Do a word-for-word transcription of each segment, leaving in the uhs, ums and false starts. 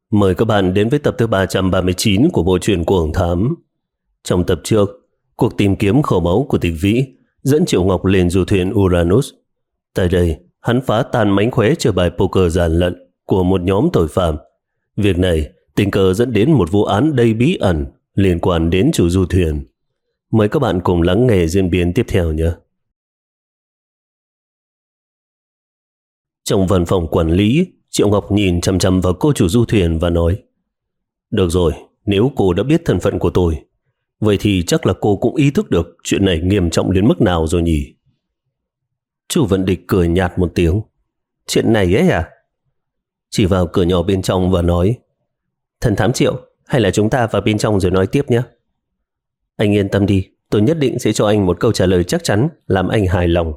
Mời các bạn đến với tập thứ ba trăm ba mươi chín của bộ truyện Cuồng Thám. Trong tập trước, cuộc tìm kiếm kho báu của Tịch Vĩ dẫn Triệu Ngọc lên du thuyền Uranus. Tại đây, hắn phá tan mánh khóe chơi bài poker gian lận của một nhóm tội phạm. Việc này tình cờ dẫn đến một vụ án đầy bí ẩn liên quan đến chủ du thuyền. Mời các bạn cùng lắng nghe diễn biến tiếp theo nhé. Trong văn phòng quản lý, Triệu Ngọc nhìn chằm chằm vào cô chủ du thuyền và nói: Được rồi, nếu cô đã biết thân phận của tôi, vậy thì chắc là cô cũng ý thức được chuyện này nghiêm trọng đến mức nào rồi nhỉ? Chu Vận Địch cười nhạt một tiếng: Chuyện này ấy à? Chỉ vào cửa nhỏ bên trong và nói: Thần thám Triệu, hay là chúng ta vào bên trong rồi nói tiếp nhé. Anh yên tâm đi, tôi nhất định sẽ cho anh một câu trả lời chắc chắn làm anh hài lòng.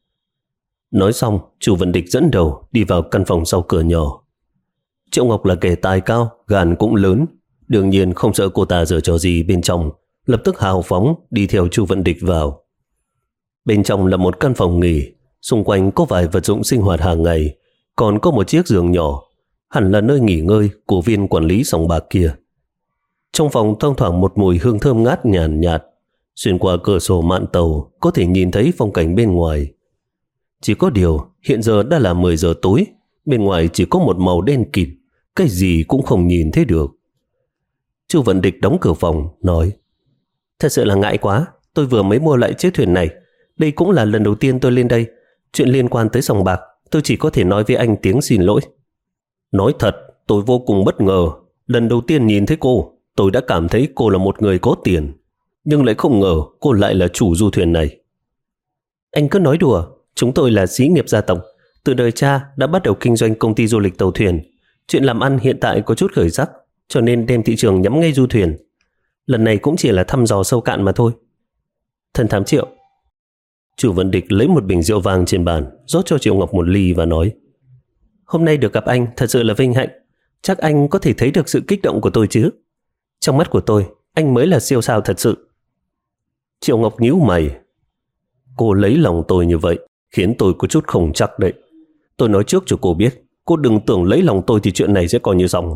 Nói xong, Chu Vận Địch dẫn đầu đi vào căn phòng sau cửa nhỏ. Triệu Ngọc là kẻ tài cao, gan cũng lớn, đương nhiên không sợ cô ta giở trò gì bên trong, lập tức hào phóng đi theo Chu Vận Địch vào. Bên trong là một căn phòng nghỉ, xung quanh có vài vật dụng sinh hoạt hàng ngày, còn có một chiếc giường nhỏ, hẳn là nơi nghỉ ngơi của viên quản lý sòng bạc kia. Trong phòng thoang thoảng một mùi hương thơm ngát nhàn nhạt, xuyên qua cửa sổ mạn tàu có thể nhìn thấy phong cảnh bên ngoài. Chỉ có điều, hiện giờ đã là mười giờ tối, bên ngoài chỉ có một màu đen kịt, cái gì cũng không nhìn thấy được. Chu Vận Địch đóng cửa phòng, nói: Thật sự là ngại quá, tôi vừa mới mua lại chiếc thuyền này. Đây cũng là lần đầu tiên tôi lên đây. Chuyện liên quan tới sòng bạc, tôi chỉ có thể nói với anh tiếng xin lỗi. Nói thật, tôi vô cùng bất ngờ. Lần đầu tiên nhìn thấy cô, tôi đã cảm thấy cô là một người có tiền, nhưng lại không ngờ cô lại là chủ du thuyền này. Anh cứ nói đùa, chúng tôi là xí nghiệp gia tộc. Từ đời cha đã bắt đầu kinh doanh công ty du lịch tàu thuyền. Chuyện làm ăn hiện tại có chút khởi sắc, cho nên đem thị trường nhắm ngay du thuyền. Lần này cũng chỉ là thăm dò sâu cạn mà thôi. Thần thám Triệu. Chu Vận Địch lấy một bình rượu vang trên bàn, rót cho Triệu Ngọc một ly và nói: Hôm nay được gặp anh thật sự là vinh hạnh. Chắc anh có thể thấy được sự kích động của tôi chứ. Trong mắt của tôi, anh mới là siêu sao thật sự. Triệu Ngọc nhíu mày. Cô lấy lòng tôi như vậy khiến tôi có chút không chắc đấy. Tôi nói trước cho cô biết, cô đừng tưởng lấy lòng tôi thì chuyện này sẽ coi như xong.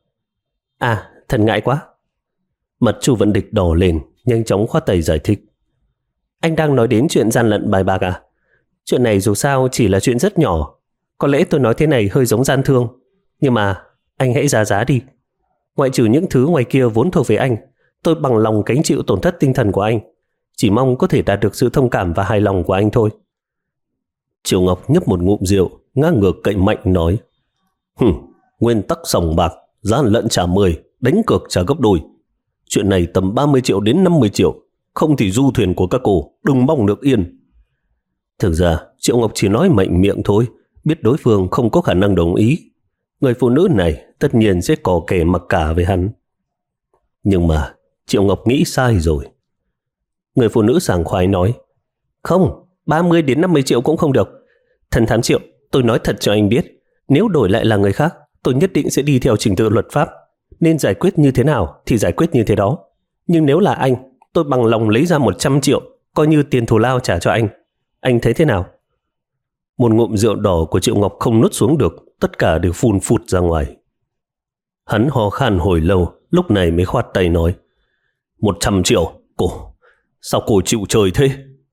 À, thật ngại quá. Mặt Chu Vận Địch đỏ lên, nhanh chóng khoát tay giải thích: Anh đang nói đến chuyện gian lận bài bạc à? Chuyện này dù sao chỉ là chuyện rất nhỏ. Có lẽ tôi nói thế này hơi giống gian thương, nhưng mà anh hãy giá giá đi. Ngoại trừ những thứ ngoài kia vốn thuộc về anh, tôi bằng lòng gánh chịu tổn thất tinh thần của anh. Chỉ mong có thể đạt được sự thông cảm và hài lòng của anh thôi. Triệu Ngọc nhấp một ngụm rượu, ngang ngược cậy mạnh nói: Hừm, nguyên tắc sòng bạc, gian lận trả mười, đánh cược trả gấp đôi. Chuyện này tầm ba mươi triệu đến năm mươi triệu, không thì du thuyền của các cô đừng mong được yên. Thực ra Triệu Ngọc chỉ nói mạnh miệng thôi, biết đối phương không có khả năng đồng ý. Người phụ nữ này tất nhiên sẽ có kẻ mặc cả với hắn. Nhưng mà Triệu Ngọc nghĩ sai rồi. Người phụ nữ sảng khoái nói: Không, ba mươi đến năm mươi triệu cũng không được. Thần thám Triệu, tôi nói thật cho anh biết, nếu đổi lại là người khác, tôi nhất định sẽ đi theo trình tự luật pháp. Nên giải quyết như thế nào thì giải quyết như thế đó. Nhưng nếu là anh, tôi bằng lòng lấy ra một trăm triệu, coi như tiền thù lao trả cho anh. Anh thấy thế nào? Một ngụm rượu đỏ của Triệu Ngọc không nuốt xuống được, tất cả đều phun phụt ra ngoài. Hắn ho khan hồi lâu, lúc này mới khoát tay nói: Một trăm triệu, cô, sao cô chịu chơi thế?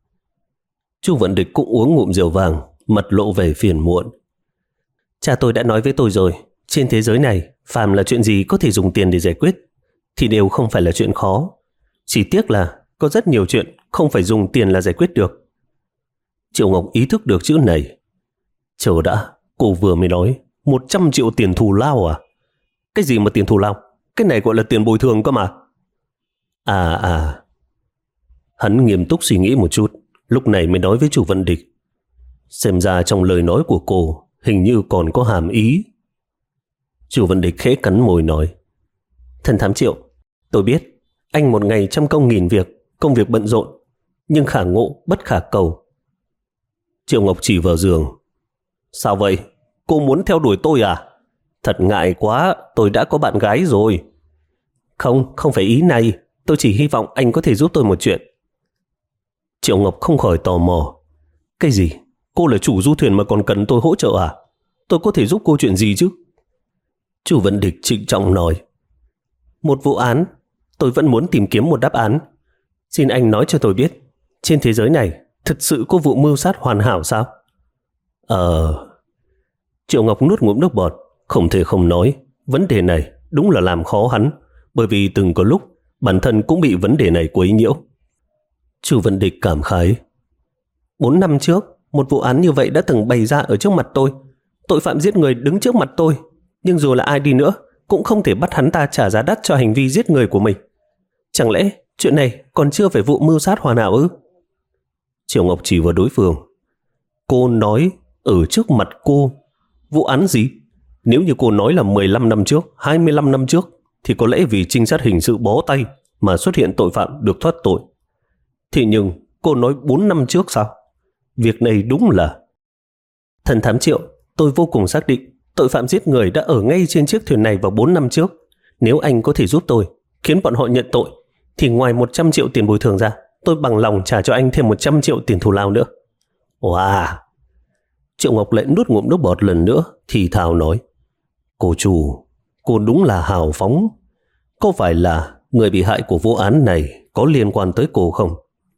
Chu Vận Địch cũng uống ngụm rượu vàng, mặt lộ vẻ phiền muộn. Cha tôi đã nói với tôi rồi, trên thế giới này, phàm là chuyện gì có thể dùng tiền để giải quyết thì đều không phải là chuyện khó. Chỉ tiếc là có rất nhiều chuyện không phải dùng tiền là giải quyết được. Triệu Ngọc ý thức được chữ này. Chờ đã, cô vừa mới nói một trăm triệu tiền thù lao à? Cái gì mà tiền thù lao? Cái này gọi là tiền bồi thường cơ mà. À à. Hắn nghiêm túc suy nghĩ một chút, lúc này mới nói với Chu Vận Địch: Xem ra trong lời nói của cô hình như còn có hàm ý. Chu Vận Địch khẽ cắn môi nói: Thần thám Triệu, tôi biết anh một ngày trăm công nghìn việc, công việc bận rộn, nhưng khả ngộ bất khả cầu. Triệu Ngọc chỉ vào giường: Sao vậy? Cô muốn theo đuổi tôi à? Thật ngại quá, tôi đã có bạn gái rồi. Không, không phải ý này. Tôi chỉ hy vọng anh có thể giúp tôi một chuyện. Triệu Ngọc không khỏi tò mò. Cái gì? Cô là chủ du thuyền mà còn cần tôi hỗ trợ à? Tôi có thể giúp cô chuyện gì chứ? Chu Vận Địch trịnh trọng nói. Một vụ án, tôi vẫn muốn tìm kiếm một đáp án. Xin anh nói cho tôi biết, trên thế giới này thật sự có vụ mưu sát hoàn hảo sao? Ờ... Triệu Ngọc nuốt ngụm nước bọt, không thể không nói, vấn đề này đúng là làm khó hắn, bởi vì từng có lúc bản thân cũng bị vấn đề này quấy nhiễu. Chu Vận Địch cảm khái. Bốn năm trước, một vụ án như vậy đã từng bày ra ở trước mặt tôi. Tội phạm giết người đứng trước mặt tôi, nhưng dù là ai đi nữa cũng không thể bắt hắn ta trả giá đắt cho hành vi giết người của mình. Chẳng lẽ chuyện này còn chưa phải vụ mưu sát hoàn hảo ư? Triệu Ngọc chỉ vào đối phương. Cô nói ở trước mặt cô, vụ án gì? Nếu như cô nói là mười lăm năm trước, hai mươi lăm năm trước, thì có lẽ vì trinh sát hình sự bó tay mà xuất hiện tội phạm được thoát tội. Thế nhưng cô nói bốn năm trước sao? Việc này đúng là... Thần thám Triệu, tôi vô cùng xác định tội phạm giết người đã ở ngay trên chiếc thuyền này vào bốn năm trước. Nếu anh có thể giúp tôi, khiến bọn họ nhận tội, thì ngoài một trăm triệu tiền bồi thường ra, tôi bằng lòng trả cho anh thêm một trăm triệu tiền thù lao nữa. Wow! Triệu Ngọc lại nuốt ngụm nước bọt lần nữa, thì thào nói. Cô chủ, cô đúng là hào phóng. Có phải là người bị hại của vụ án này có liên quan tới cô không?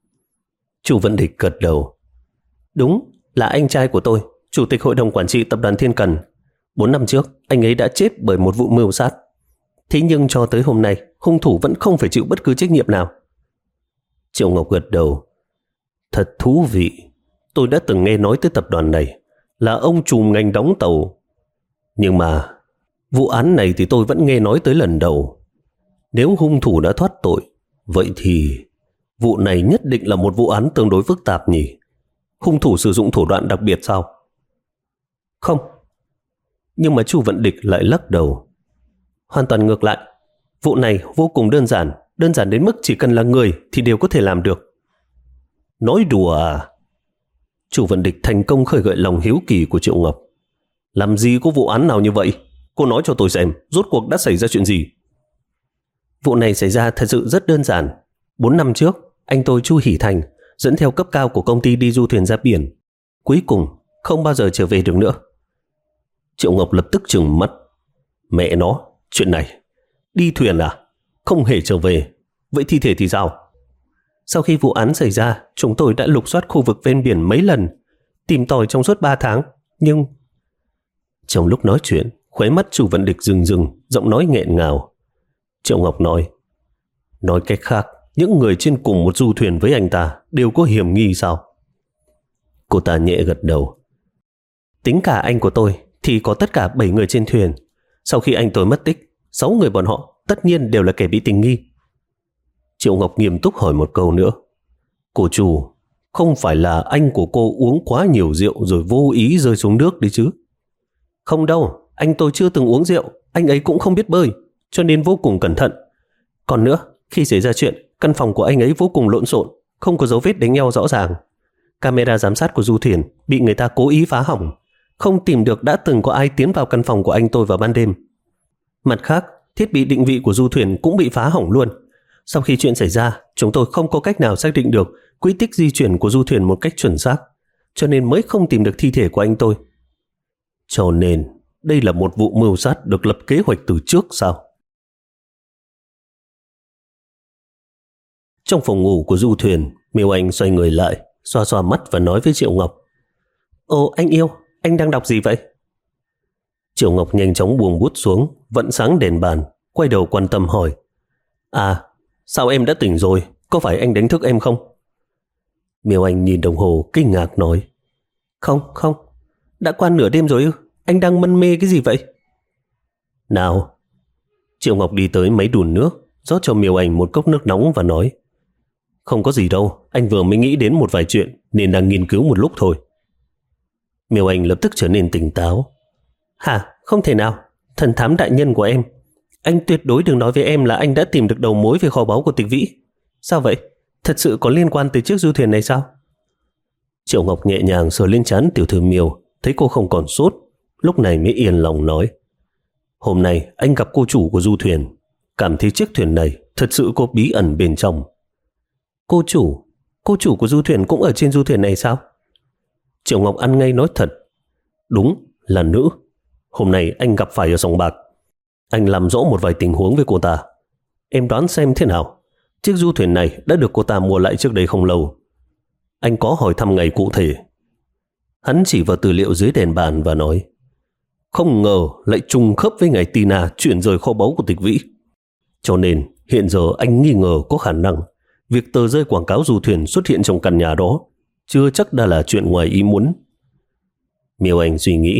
Chu Vận Địch gật đầu. Đúng, là anh trai của tôi, chủ tịch hội đồng quản trị tập đoàn Thiên Cần. Bốn năm trước, anh ấy đã chết bởi một vụ mưu sát. Thế nhưng cho tới hôm nay, hung thủ vẫn không phải chịu bất cứ trách nhiệm nào. Triệu Ngọc gật đầu. Thật thú vị. Tôi đã từng nghe nói tới tập đoàn này, là ông trùm ngành đóng tàu. Nhưng mà vụ án này thì tôi vẫn nghe nói tới lần đầu. Nếu hung thủ đã thoát tội, vậy thì vụ này nhất định là một vụ án tương đối phức tạp nhỉ? Hung thủ sử dụng thủ đoạn đặc biệt sao? Không. Nhưng mà Chu Vận Địch lại lắc đầu. Hoàn toàn ngược lại. Vụ này vô cùng đơn giản, đơn giản đến mức chỉ cần là người thì đều có thể làm được. Nói đùa à? Chu Vận Địch thành công khơi gợi lòng hiếu kỳ của Triệu Ngọc. Làm gì có vụ án nào như vậy? Cô nói cho tôi xem, rốt cuộc đã xảy ra chuyện gì? Vụ này xảy ra thật sự rất đơn giản. Bốn năm trước, anh tôi Chu Hỷ Thành dẫn theo cấp cao của công ty đi du thuyền ra biển. Cuối cùng, không bao giờ trở về được nữa. Triệu Ngọc lập tức trừng mắt. Mẹ nó, chuyện này, đi thuyền à? Không hề trở về. Vậy thi thể thì sao? Sau khi vụ án xảy ra, chúng tôi đã lục soát khu vực ven biển mấy lần, tìm tòi trong suốt ba tháng. Nhưng... Trong lúc nói chuyện, khóe mắt Chu Vận Địch rừng rừng, giọng nói nghẹn ngào. Triệu Ngọc nói. Nói cách khác, những người trên cùng một du thuyền với anh ta đều có hiểm nghi sao? Cô ta nhẹ gật đầu. Tính cả anh của tôi thì có tất cả bảy người trên thuyền. Sau khi anh tôi mất tích, sáu người bọn họ tất nhiên đều là kẻ bị tình nghi. Triệu Ngọc nghiêm túc hỏi một câu nữa. Cô chủ, không phải là anh của cô uống quá nhiều rượu rồi vô ý rơi xuống nước đi chứ? Không đâu, anh tôi chưa từng uống rượu, anh ấy cũng không biết bơi, cho nên vô cùng cẩn thận. Còn nữa, khi xảy ra chuyện, căn phòng của anh ấy vô cùng lộn xộn, không có dấu vết đánh nhau rõ ràng. Camera giám sát của du thuyền bị người ta cố ý phá hỏng, không tìm được đã từng có ai tiến vào căn phòng của anh tôi vào ban đêm. Mặt khác, thiết bị định vị của du thuyền cũng bị phá hỏng luôn. Sau khi chuyện xảy ra, chúng tôi không có cách nào xác định được quy tích di chuyển của du thuyền một cách chuẩn xác, cho nên mới không tìm được thi thể của anh tôi. Cho nên, đây là một vụ mưu sát được lập kế hoạch từ trước sao? Trong phòng ngủ của du thuyền, Miêu Anh xoay người lại, xoa xoa mắt và nói với Triệu Ngọc. Ồ anh yêu, anh đang đọc gì vậy? Triệu Ngọc nhanh chóng buông bút xuống, vẫn sáng đèn bàn, quay đầu quan tâm hỏi. À, sao em đã tỉnh rồi? Có phải anh đánh thức em không? Miêu Anh nhìn đồng hồ kinh ngạc nói. Không, không, đã qua nửa đêm rồi ư? Anh đang mân mê cái gì vậy? Nào. Triệu Ngọc đi tới mấy đùn nước, rót cho Miêu Anh một cốc nước nóng và nói. Không có gì đâu, anh vừa mới nghĩ đến một vài chuyện nên đang nghiên cứu một lúc thôi. Miêu Anh lập tức trở nên tỉnh táo. Hả? Không thể nào. Thần thám đại nhân của em. Anh tuyệt đối đừng nói với em là anh đã tìm được đầu mối về kho báu của Tịch Vĩ. Sao vậy? Thật sự có liên quan tới chiếc du thuyền này sao? Triệu Ngọc nhẹ nhàng sờ lên trán tiểu thư Miêu, thấy cô không còn sốt, lúc này mới yên lòng nói. Hôm nay anh gặp cô chủ của du thuyền, cảm thấy chiếc thuyền này thật sự có bí ẩn bên trong. Cô chủ? Cô chủ của du thuyền cũng ở trên du thuyền này sao? Triệu Ngọc ăn ngay nói thật. Đúng là nữ. Hôm nay anh gặp phải ở sòng bạc. Anh làm rõ một vài tình huống với cô ta. Em đoán xem thế nào. Chiếc du thuyền này đã được cô ta mua lại trước đây không lâu. Anh có hỏi thăm ngày cụ thể. Hắn chỉ vào tư liệu dưới đèn bàn và nói, không ngờ lại trùng khớp với ngày Tina chuyển rời kho báu của Tịch Vĩ. Cho nên hiện giờ anh nghi ngờ có khả năng việc tờ rơi quảng cáo du thuyền xuất hiện trong căn nhà đó chưa chắc đã là chuyện ngoài ý muốn. Miêu Anh suy nghĩ.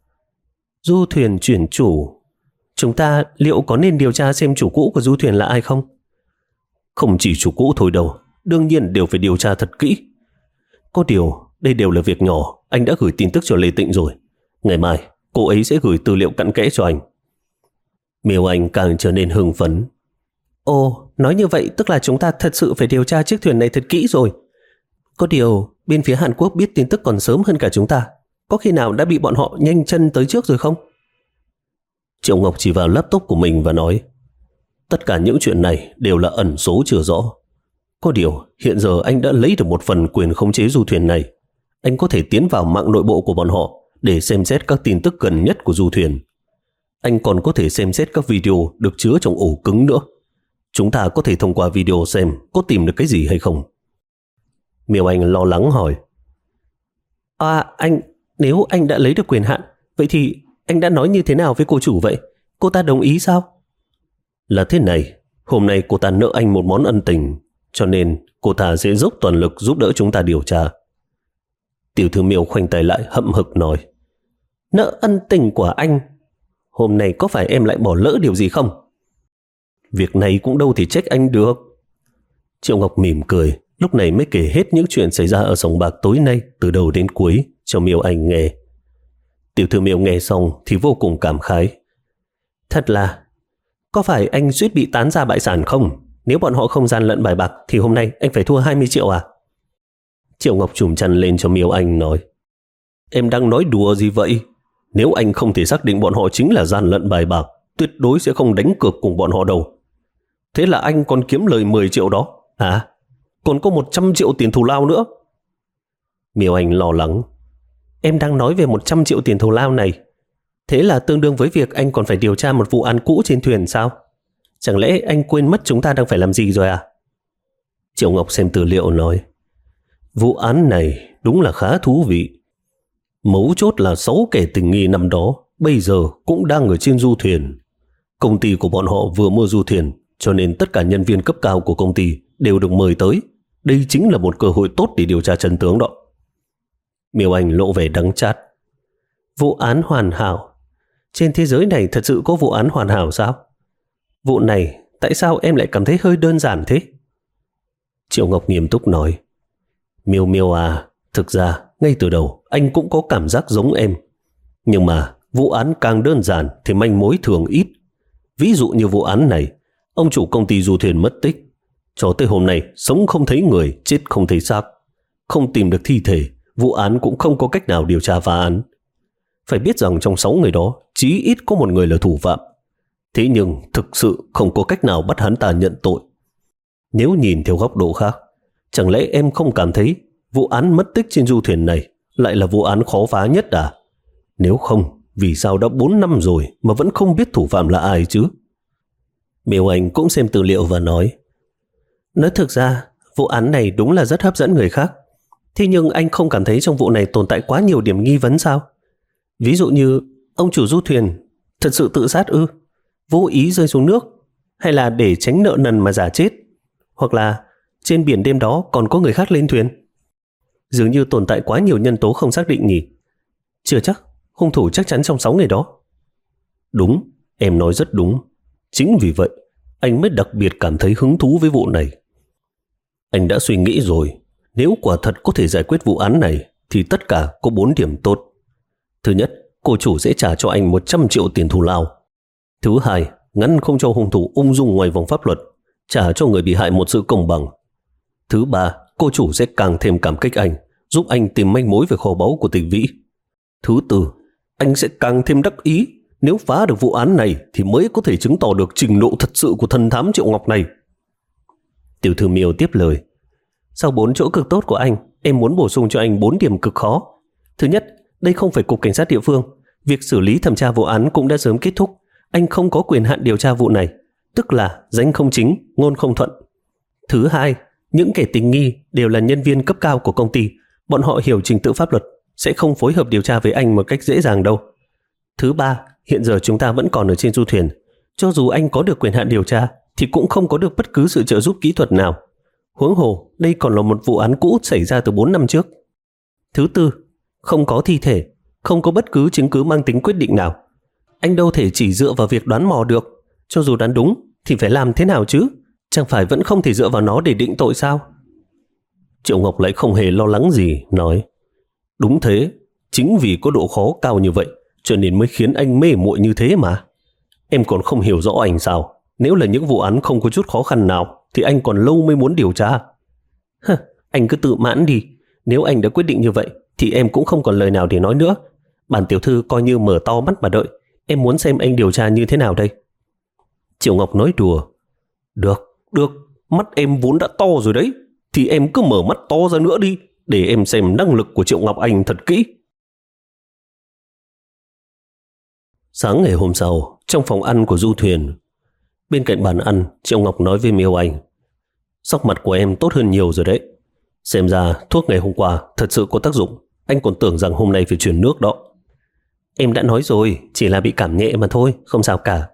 Du thuyền chuyển chủ, chúng ta liệu có nên điều tra xem chủ cũ của du thuyền là ai không? Không chỉ chủ cũ thôi đâu, đương nhiên đều phải điều tra thật kỹ. Có điều, đây đều là việc nhỏ, anh đã gửi tin tức cho Lê Tịnh rồi. Ngày mai, cô ấy sẽ gửi tư liệu cặn kẽ cho anh. Miêu Anh càng trở nên hưng phấn. Ồ, nói như vậy tức là chúng ta thật sự phải điều tra chiếc thuyền này thật kỹ rồi. Có điều, bên phía Hàn Quốc biết tin tức còn sớm hơn cả chúng ta. Có khi nào đã bị bọn họ nhanh chân tới trước rồi không? Triệu Ngọc chỉ vào laptop của mình và nói, tất cả những chuyện này đều là ẩn số chưa rõ. Có điều, hiện giờ anh đã lấy được một phần quyền khống chế du thuyền này. Anh có thể tiến vào mạng nội bộ của bọn họ để xem xét các tin tức gần nhất của du thuyền. Anh còn có thể xem xét các video được chứa trong ổ cứng nữa. Chúng ta có thể thông qua video xem có tìm được cái gì hay không. Miêu Anh lo lắng hỏi, À anh, nếu anh đã lấy được quyền hạn, vậy thì anh đã nói như thế nào với cô chủ vậy? Cô ta đồng ý sao? Là thế này, hôm nay cô ta nợ anh một món ân tình, cho nên cô ta sẽ dốc toàn lực giúp đỡ chúng ta điều tra. Tiểu thư Miêu khoanh tay lại hậm hực nói, nợ ân tình của anh? Hôm nay có phải em lại bỏ lỡ điều gì không? Việc này cũng đâu thể trách anh được. Triệu Ngọc mỉm cười, lúc này mới kể hết những chuyện xảy ra ở sòng bạc tối nay từ đầu đến cuối cho Miêu Anh nghe. Tiểu thư Miêu nghe xong thì vô cùng cảm khái. Thật là, có phải anh suýt bị tán ra bại sản không? Nếu bọn họ không gian lận bài bạc thì hôm nay anh phải thua hai mươi triệu à? Triệu Ngọc trùm chăn lên cho Miêu Anh nói, em đang nói đùa gì vậy? Nếu anh không thể xác định bọn họ chính là gian lận bài bạc, tuyệt đối sẽ không đánh cược cùng bọn họ đâu. Thế là anh còn kiếm lời mười triệu đó à? Còn có một trăm triệu tiền thù lao nữa. Miêu Anh lo lắng. Em đang nói về một trăm triệu tiền thù lao này. Thế là tương đương với việc anh còn phải điều tra một vụ án cũ trên thuyền sao? Chẳng lẽ anh quên mất chúng ta đang phải làm gì rồi à? Triệu Ngọc xem tư liệu nói, vụ án này đúng là khá thú vị. Mấu chốt là sáu kẻ tình nghi năm đó bây giờ cũng đang ở trên du thuyền. Công ty của bọn họ vừa mua du thuyền, cho nên tất cả nhân viên cấp cao của công ty đều được mời tới. Đây chính là một cơ hội tốt để điều tra chân tướng đó. Miêu Anh lộ vẻ đắng chát. Vụ án hoàn hảo? Trên thế giới này thật sự có vụ án hoàn hảo sao? Vụ này tại sao em lại cảm thấy hơi đơn giản thế? Triệu Ngọc nghiêm túc nói, Miêu Miêu à, thực ra ngay từ đầu anh cũng có cảm giác giống em. Nhưng mà vụ án càng đơn giản thì manh mối thường ít. Ví dụ như vụ án này, ông chủ công ty du thuyền mất tích. Cho tới hôm nay sống không thấy người, chết không thấy xác. Không tìm được thi thể, vụ án cũng không có cách nào điều tra phá án. Phải biết rằng trong sáu người đó chí ít có một người là thủ phạm. Thế nhưng thực sự không có cách nào bắt hắn ta nhận tội. Nếu nhìn theo góc độ khác, chẳng lẽ em không cảm thấy vụ án mất tích trên du thuyền này lại là vụ án khó phá nhất à? Nếu không, vì sao đã bốn năm rồi mà vẫn không biết thủ phạm là ai chứ? Miêu Anh cũng xem tư liệu và nói, nói thực ra vụ án này đúng là rất hấp dẫn người khác. Thế nhưng anh không cảm thấy trong vụ này tồn tại quá nhiều điểm nghi vấn sao? Ví dụ như ông chủ du thuyền thật sự tự sát ư? Vô ý rơi xuống nước? Hay là để tránh nợ nần mà giả chết? Hoặc là trên biển đêm đó còn có người khác lên thuyền? Dường như tồn tại quá nhiều nhân tố không xác định nhỉ? Chưa chắc hung thủ chắc chắn trong sáu người đó. Đúng, em nói rất đúng. Chính vì vậy anh mới đặc biệt cảm thấy hứng thú với vụ này. Anh đã suy nghĩ rồi, nếu quả thật có thể giải quyết vụ án này thì tất cả có bốn điểm tốt. Thứ nhất, cô chủ sẽ trả cho anh một trăm triệu tiền thù lao. Thứ hai, ngăn không cho hung thủ ung dung ngoài vòng pháp luật, trả cho người bị hại một sự công bằng. Thứ ba, cô chủ sẽ càng thêm cảm kích anh, giúp anh tìm manh mối về kho báu của Tịch Vĩ. Thứ tư, anh sẽ càng thêm đắc ý, nếu phá được vụ án này thì mới có thể chứng tỏ được trình độ thật sự của thần thám Triệu Ngọc này. Tiểu thư Miêu tiếp lời, sau bốn chỗ cực tốt của anh, em muốn bổ sung cho anh bốn điểm cực khó. Thứ nhất, đây không phải cục cảnh sát địa phương, việc xử lý thẩm tra vụ án cũng đã sớm kết thúc. anh không có quyền hạn điều tra vụ này, tức là danh không chính, ngôn không thuận. Thứ hai, những kẻ tình nghi đều là nhân viên cấp cao của công ty, bọn họ hiểu trình tự pháp luật, sẽ không phối hợp điều tra với anh một cách dễ dàng đâu. Thứ ba, hiện giờ chúng ta vẫn còn ở trên du thuyền, cho dù anh có được quyền hạn điều tra thì cũng không có được bất cứ sự trợ giúp kỹ thuật nào. Huống hồ, đây còn là một vụ án cũ xảy ra từ bốn năm trước. Thứ tư, không có thi thể, không có bất cứ chứng cứ mang tính quyết định nào. Anh đâu thể chỉ dựa vào việc đoán mò được, cho dù đoán đúng thì phải làm thế nào chứ? Chẳng phải vẫn không thể dựa vào nó để định tội sao? Triệu Ngọc lại không hề lo lắng gì, nói: Đúng thế, chính vì có độ khó cao như vậy cho nên mới khiến anh mê muội như thế mà. Em còn không hiểu rõ anh sao? Nếu là những vụ án không có chút khó khăn nào thì anh còn lâu mới muốn điều tra. Hừ, anh cứ tự mãn đi. Nếu anh đã quyết định như vậy thì em cũng không còn lời nào để nói nữa. Bản tiểu thư coi như mở to mắt mà đợi. Em muốn xem anh điều tra như thế nào đây? Triệu Ngọc nói đùa: Được, được, mắt em vốn đã to rồi đấy, thì em cứ mở mắt to ra nữa đi, để em xem năng lực của Triệu Ngọc Anh thật kỹ. Sáng ngày hôm sau, trong phòng ăn của du thuyền, bên cạnh bàn ăn, Triệu Ngọc nói với Miêu Anh: Sắc mặt của em tốt hơn nhiều rồi đấy. Xem ra thuốc ngày hôm qua thật sự có tác dụng. Anh còn tưởng rằng hôm nay phải chuyển nước đó. Em đã nói rồi, chỉ là bị cảm nhẹ mà thôi, không sao cả.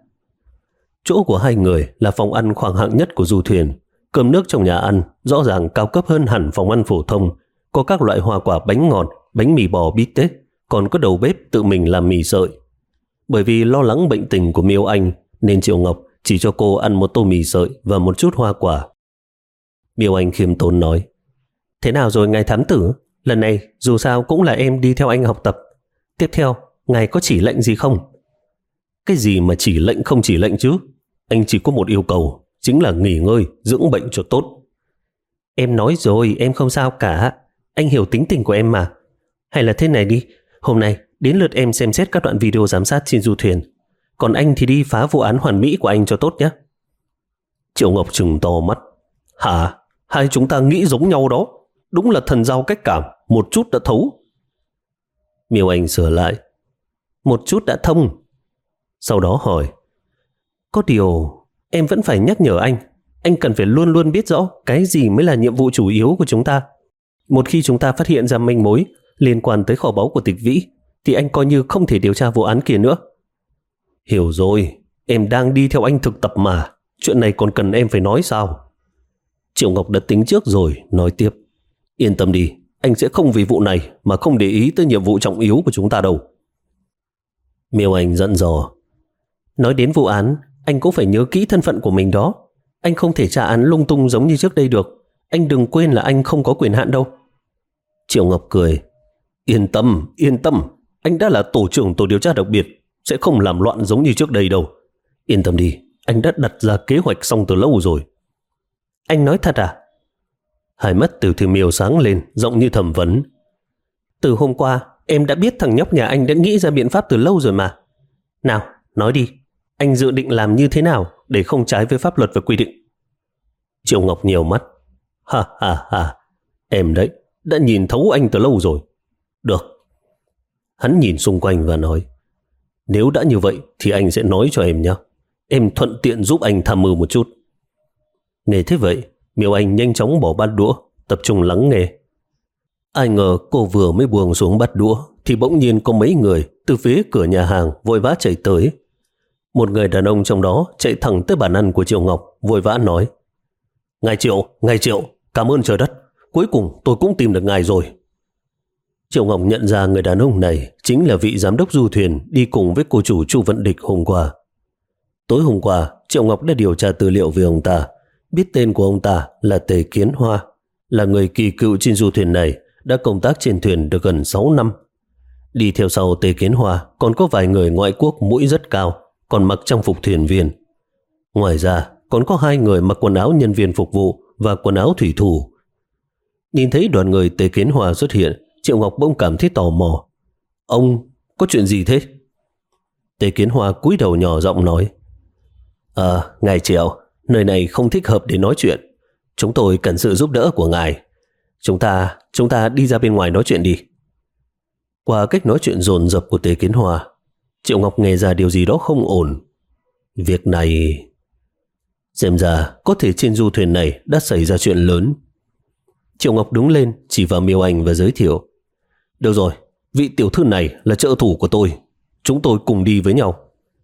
Chỗ của hai người là phòng ăn khoang hạng nhất của du thuyền. Cơm nước trong nhà ăn rõ ràng cao cấp hơn hẳn phòng ăn phổ thông. Có các loại hoa quả, bánh ngọt, bánh mì bò, bít tết, còn có đầu bếp tự mình làm mì sợi. Bởi vì lo lắng bệnh tình của Miêu Anh nên Triệu Ngọc chỉ cho cô ăn một tô mì sợi và một chút hoa quả. Miêu Anh khiêm tốn nói: Thế nào rồi ngài thám tử? Lần này dù sao cũng là em đi theo anh học tập. Tiếp theo, ngài có chỉ lệnh gì không? Cái gì mà chỉ lệnh không chỉ lệnh chứ? Anh chỉ có một yêu cầu, chính là nghỉ ngơi, dưỡng bệnh cho tốt. Em nói rồi, em không sao cả. Anh hiểu tính tình của em mà. Hay là thế này đi, hôm nay đến lượt em xem xét các đoạn video giám sát trên du thuyền. Còn anh thì đi phá vụ án hoàn mỹ của anh cho tốt nhé. Triệu Ngọc trừng to mắt: Hả? Hai chúng ta nghĩ giống nhau đó. Đúng là thần giao cách cảm, một chút đã thấu. Miêu Anh sửa lại: Một chút đã thông. Sau đó hỏi: Có điều em vẫn phải nhắc nhở anh, anh cần phải luôn luôn biết rõ cái gì mới là nhiệm vụ chủ yếu của chúng ta. Một khi chúng ta phát hiện ra manh mối liên quan tới kho báu của Tịch Vĩ thì anh coi như không thể điều tra vụ án kia nữa. Hiểu rồi, em đang đi theo anh thực tập mà. Chuyện này còn cần em phải nói sao? Triệu Ngọc đã tính trước rồi, nói tiếp: Yên tâm đi, anh sẽ không vì vụ này mà không để ý tới nhiệm vụ trọng yếu của chúng ta đâu. Miêu Anh dặn dò: Nói đến vụ án, anh cũng phải nhớ kỹ thân phận của mình đó. Anh không thể tra án lung tung giống như trước đây được. Anh đừng quên là anh không có quyền hạn đâu. Triệu Ngọc cười: Yên tâm, yên tâm. Anh đã là tổ trưởng tổ điều tra đặc biệt, sẽ không làm loạn giống như trước đây đâu. Yên tâm đi, anh đã đặt ra kế hoạch xong từ lâu rồi. Anh nói thật à? Hai mắt Từ Thư Miêu sáng lên, giọng như thẩm vấn: Từ hôm qua, em đã biết thằng nhóc nhà anh đã nghĩ ra biện pháp từ lâu rồi mà. Nào, nói đi, anh dự định làm như thế nào để không trái với pháp luật và quy định? Triệu Ngọc nhiều mắt: Ha ha ha, em đấy, đã nhìn thấu anh từ lâu rồi. Được. Hắn nhìn xung quanh và nói: Nếu đã như vậy thì anh sẽ nói cho em nhé. Em thuận tiện giúp anh tham mưu một chút. Nghe thế vậy, Miêu Anh nhanh chóng bỏ bát đũa, tập trung lắng nghe. Ai ngờ cô vừa mới buông xuống bát đũa thì bỗng nhiên có mấy người từ phía cửa nhà hàng vội vã chạy tới. Một người đàn ông trong đó chạy thẳng tới bàn ăn của Triệu Ngọc, vội vã nói: Ngài Triệu, ngài Triệu, cảm ơn trời đất, cuối cùng tôi cũng tìm được ngài rồi. Triệu Ngọc nhận ra người đàn ông này chính là vị giám đốc du thuyền đi cùng với cô chủ Chu Vận Địch hôm qua. Tối hôm qua, Triệu Ngọc đã điều tra tư liệu về ông ta, biết tên của ông ta là Tề Kiến Hoa, là người kỳ cựu trên du thuyền này, đã công tác trên thuyền được gần sáu năm. Đi theo sau Tề Kiến Hoa còn có vài người ngoại quốc mũi rất cao, còn mặc trang phục thuyền viên. Ngoài ra, còn có hai người mặc quần áo nhân viên phục vụ và quần áo thủy thủ. Nhìn thấy đoàn người Tề Kiến Hoa xuất hiện, Triệu Ngọc bỗng cảm thấy tò mò. Ông, có chuyện gì thế? Tề Kiến Hoa cúi đầu nhỏ giọng nói: À, ngài Triệu, nơi này không thích hợp để nói chuyện. Chúng tôi cần sự giúp đỡ của ngài. Chúng ta, chúng ta đi ra bên ngoài nói chuyện đi. Qua cách nói chuyện dồn dập của Tề Kiến Hoa, Triệu Ngọc nghe ra điều gì đó không ổn. Việc này... Xem ra có thể trên du thuyền này đã xảy ra chuyện lớn. Triệu Ngọc đứng lên, chỉ vào Miêu Anh và giới thiệu. Được rồi, vị tiểu thư này là trợ thủ của tôi. Chúng tôi cùng đi với nhau.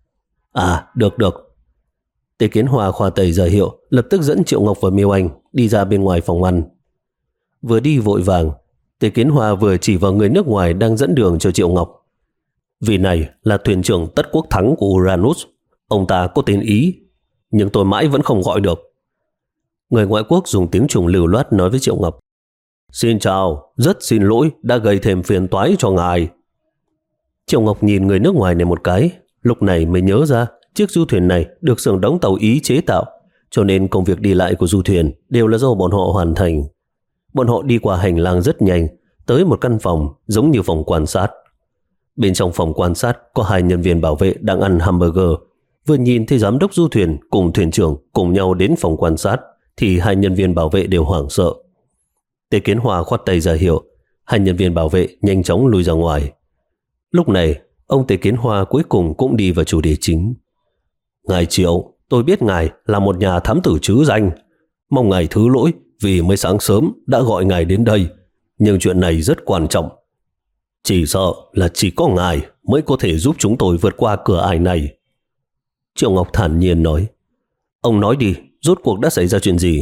À, được được. Tề Kiến Hoa khoa tay ra hiệu, lập tức dẫn Triệu Ngọc và Miêu Anh đi ra bên ngoài phòng ăn. Vừa đi vội vàng, Tề Kiến Hoa vừa chỉ vào người nước ngoài đang dẫn đường cho Triệu Ngọc. Vị này là thuyền trưởng Tất Quốc Thắng của Uranus. Ông ta có tên Ý, nhưng tôi mãi vẫn không gọi được. Người ngoại quốc dùng tiếng Trung lưu loát nói với Triệu Ngọc. Xin chào, rất xin lỗi đã gây thêm phiền toái cho ngài. Triệu Ngọc nhìn người nước ngoài này một cái, lúc này mới nhớ ra chiếc du thuyền này được xưởng đóng tàu Ý chế tạo, cho nên công việc đi lại của du thuyền đều là do bọn họ hoàn thành. Bọn họ đi qua hành lang rất nhanh, tới một căn phòng giống như phòng quan sát. Bên trong phòng quan sát có hai nhân viên bảo vệ đang ăn hamburger. Vừa nhìn thấy giám đốc du thuyền cùng thuyền trưởng cùng nhau đến phòng quan sát thì hai nhân viên bảo vệ đều hoảng sợ. Tề Kiến Hoa khoát tay ra hiệu, hai nhân viên bảo vệ nhanh chóng lui ra ngoài. Lúc này, ông Tề Kiến Hoa cuối cùng cũng đi vào chủ đề chính. Ngài Triệu, tôi biết ngài là một nhà thám tử trứ danh. Mong ngài thứ lỗi vì mới sáng sớm đã gọi ngài đến đây. Nhưng chuyện này rất quan trọng. Chỉ sợ là chỉ có ngài mới có thể giúp chúng tôi vượt qua cửa ải này. Triệu Ngọc thản nhiên nói. Ông nói đi, rốt cuộc đã xảy ra chuyện gì?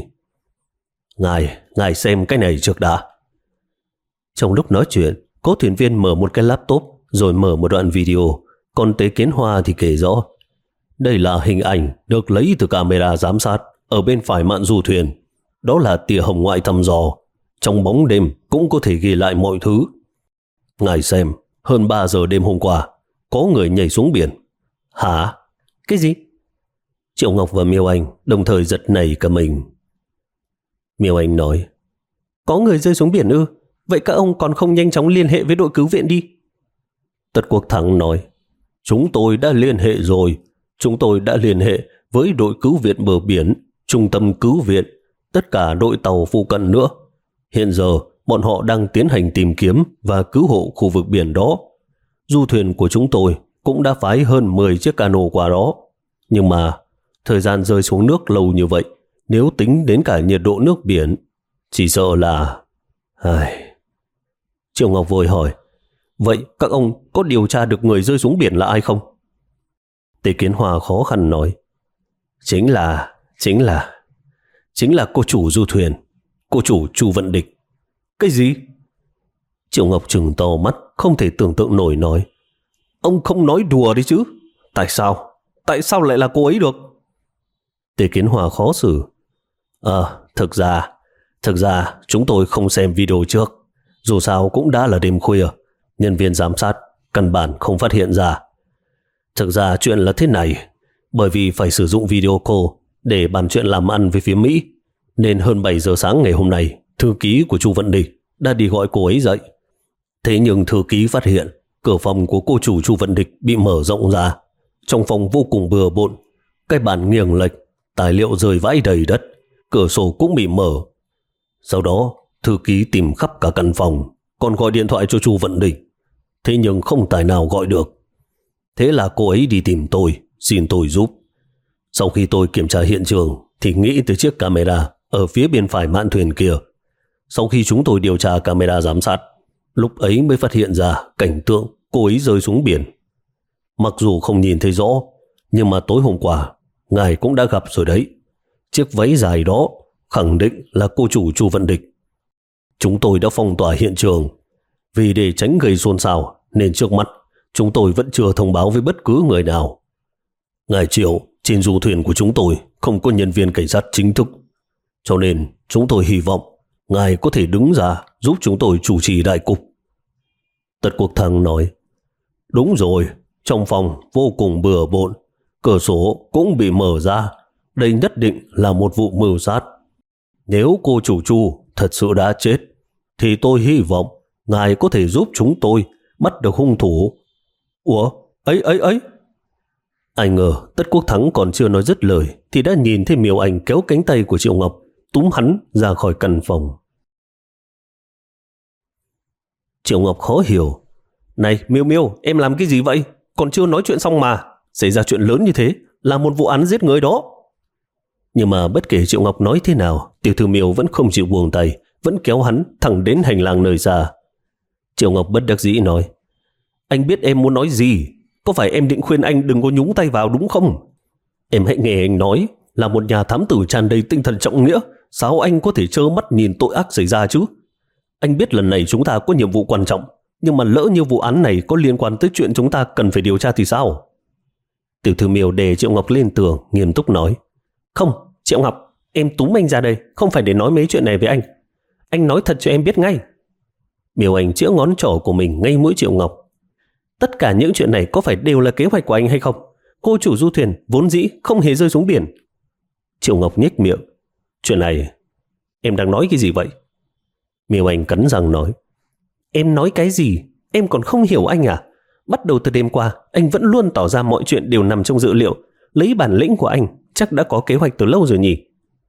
Ngài, ngài xem cái này trước đã. Trong lúc nói chuyện, có thuyền viên mở một cái laptop rồi mở một đoạn video, còn Tề Kiến Hoa thì kể rõ. Đây là hình ảnh được lấy từ camera giám sát ở bên phải mạn du thuyền. Đó là tia hồng ngoại thăm dò. Trong bóng đêm cũng có thể ghi lại mọi thứ. Ngài xem, hơn ba giờ đêm hôm qua, có người nhảy xuống biển. Hả? Cái gì? Triệu Ngọc và Miêu Anh đồng thời giật nảy cả mình. Miêu Anh nói. Có người rơi xuống biển ư? Vậy các ông còn không nhanh chóng liên hệ với đội cứu viện đi? Tất Quốc Thắng nói. Chúng tôi đã liên hệ rồi. Chúng tôi đã liên hệ với đội cứu viện bờ biển, trung tâm cứu viện, tất cả đội tàu phụ cận nữa. Hiện giờ, bọn họ đang tiến hành tìm kiếm và cứu hộ khu vực biển đó. Du thuyền của chúng tôi cũng đã phái hơn mười chiếc cano qua đó. Nhưng mà, thời gian rơi xuống nước lâu như vậy, nếu tính đến cả nhiệt độ nước biển, chỉ sợ là... Ai... Triệu Ngọc vội hỏi. Vậy các ông có điều tra được người rơi xuống biển là ai không? Tề Kiến Hoa khó khăn nói. Chính là... Chính là... Chính là cô chủ du thuyền. Cô chủ Chu Vận Địch. Cái gì? Triệu Ngọc trừng to mắt, không thể tưởng tượng nổi nói. Ông không nói đùa đấy chứ? Tại sao? Tại sao lại là cô ấy được? Tề Kiến Hoa khó xử. Ờ, à, thực ra... Thực ra chúng tôi không xem video trước. Dù sao cũng đã là đêm khuya. Nhân viên giám sát căn bản không phát hiện ra. Thực ra chuyện là thế này. Bởi vì phải sử dụng video call để bàn chuyện làm ăn với phía Mỹ, nên hơn bảy giờ sáng ngày hôm nay, thư ký của Chu Vận Địch đã đi gọi cô ấy dậy. Thế nhưng thư ký phát hiện cửa phòng của cô chủ Chu Vận Địch bị mở rộng ra. Trong phòng vô cùng bừa bộn, cái bàn nghiêng lệch, tài liệu rơi vãi đầy đất, cửa sổ cũng bị mở. Sau đó, thư ký tìm khắp cả căn phòng, còn gọi điện thoại cho Chu Vận Địch. Thế nhưng không tài nào gọi được. Thế là cô ấy đi tìm tôi, xin tôi giúp. Sau khi tôi kiểm tra hiện trường thì nghĩ tới chiếc camera ở phía bên phải mạn thuyền kia. Sau khi chúng tôi điều tra camera giám sát, lúc ấy mới phát hiện ra cảnh tượng cô ấy rơi xuống biển. Mặc dù không nhìn thấy rõ, nhưng mà tối hôm qua ngài cũng đã gặp rồi đấy. Chiếc váy dài đó khẳng định là cô chủ Chu Vận Địch. Chúng tôi đã phong tỏa hiện trường. Vì để tránh gây xôn xao nên trước mắt chúng tôi vẫn chưa thông báo với bất cứ người nào. Ngài Triệu, trên du thuyền của chúng tôi không có nhân viên cảnh sát chính thức. Cho nên chúng tôi hy vọng ngài có thể đứng ra giúp chúng tôi chủ trì đại cục. Tất Quốc Thắng nói. Đúng rồi, trong phòng vô cùng bừa bộn, cửa sổ cũng bị mở ra. Đây nhất định là một vụ mưu sát. Nếu cô chủ Chu thật sự đã chết, thì tôi hy vọng ngài có thể giúp chúng tôi bắt được hung thủ. Ủa, ấy ấy ấy. Ai ngờ Tất Quốc Thắng còn chưa nói dứt lời thì đã nhìn thấy Miêu Anh kéo cánh tay của Triệu Ngọc, túm hắn ra khỏi căn phòng. Triệu Ngọc khó hiểu. Này Miêu Miêu, em làm cái gì vậy? Còn chưa nói chuyện xong mà. Xảy ra chuyện lớn như thế, là một vụ án giết người đó. Nhưng mà bất kể Triệu Ngọc nói thế nào, Tiểu Thư Miêu vẫn không chịu buông tay, vẫn kéo hắn thẳng đến hành lang nơi xa. Triệu Ngọc bất đắc dĩ nói, anh biết em muốn nói gì, có phải em định khuyên anh đừng có nhúng tay vào đúng không? Em hãy nghe anh nói, là một nhà thám tử tràn đầy tinh thần trọng nghĩa, sao anh có thể trơ mắt nhìn tội ác xảy ra chứ? Anh biết lần này chúng ta có nhiệm vụ quan trọng, nhưng mà lỡ như vụ án này có liên quan tới chuyện chúng ta cần phải điều tra thì sao? Tiểu Thư Miêu đè Triệu Ngọc lên tường, nghiêm túc nói, không, Triệu Ngọc, em túm anh ra đây, không phải để nói mấy chuyện này với anh. Anh nói thật cho em biết ngay. Miêu Anh chĩa ngón trỏ của mình ngay mũi Triệu Ngọc. Tất cả những chuyện này có phải đều là kế hoạch của anh hay không? Cô chủ du thuyền vốn dĩ không hề rơi xuống biển. Triệu Ngọc nhếch miệng. Chuyện này, em đang nói cái gì vậy? Miêu Anh cắn răng nói, em nói cái gì? Em còn không hiểu anh à? Bắt đầu từ đêm qua, anh vẫn luôn tỏ ra mọi chuyện đều nằm trong dữ liệu. Lấy bản lĩnh của anh, chắc đã có kế hoạch từ lâu rồi nhỉ?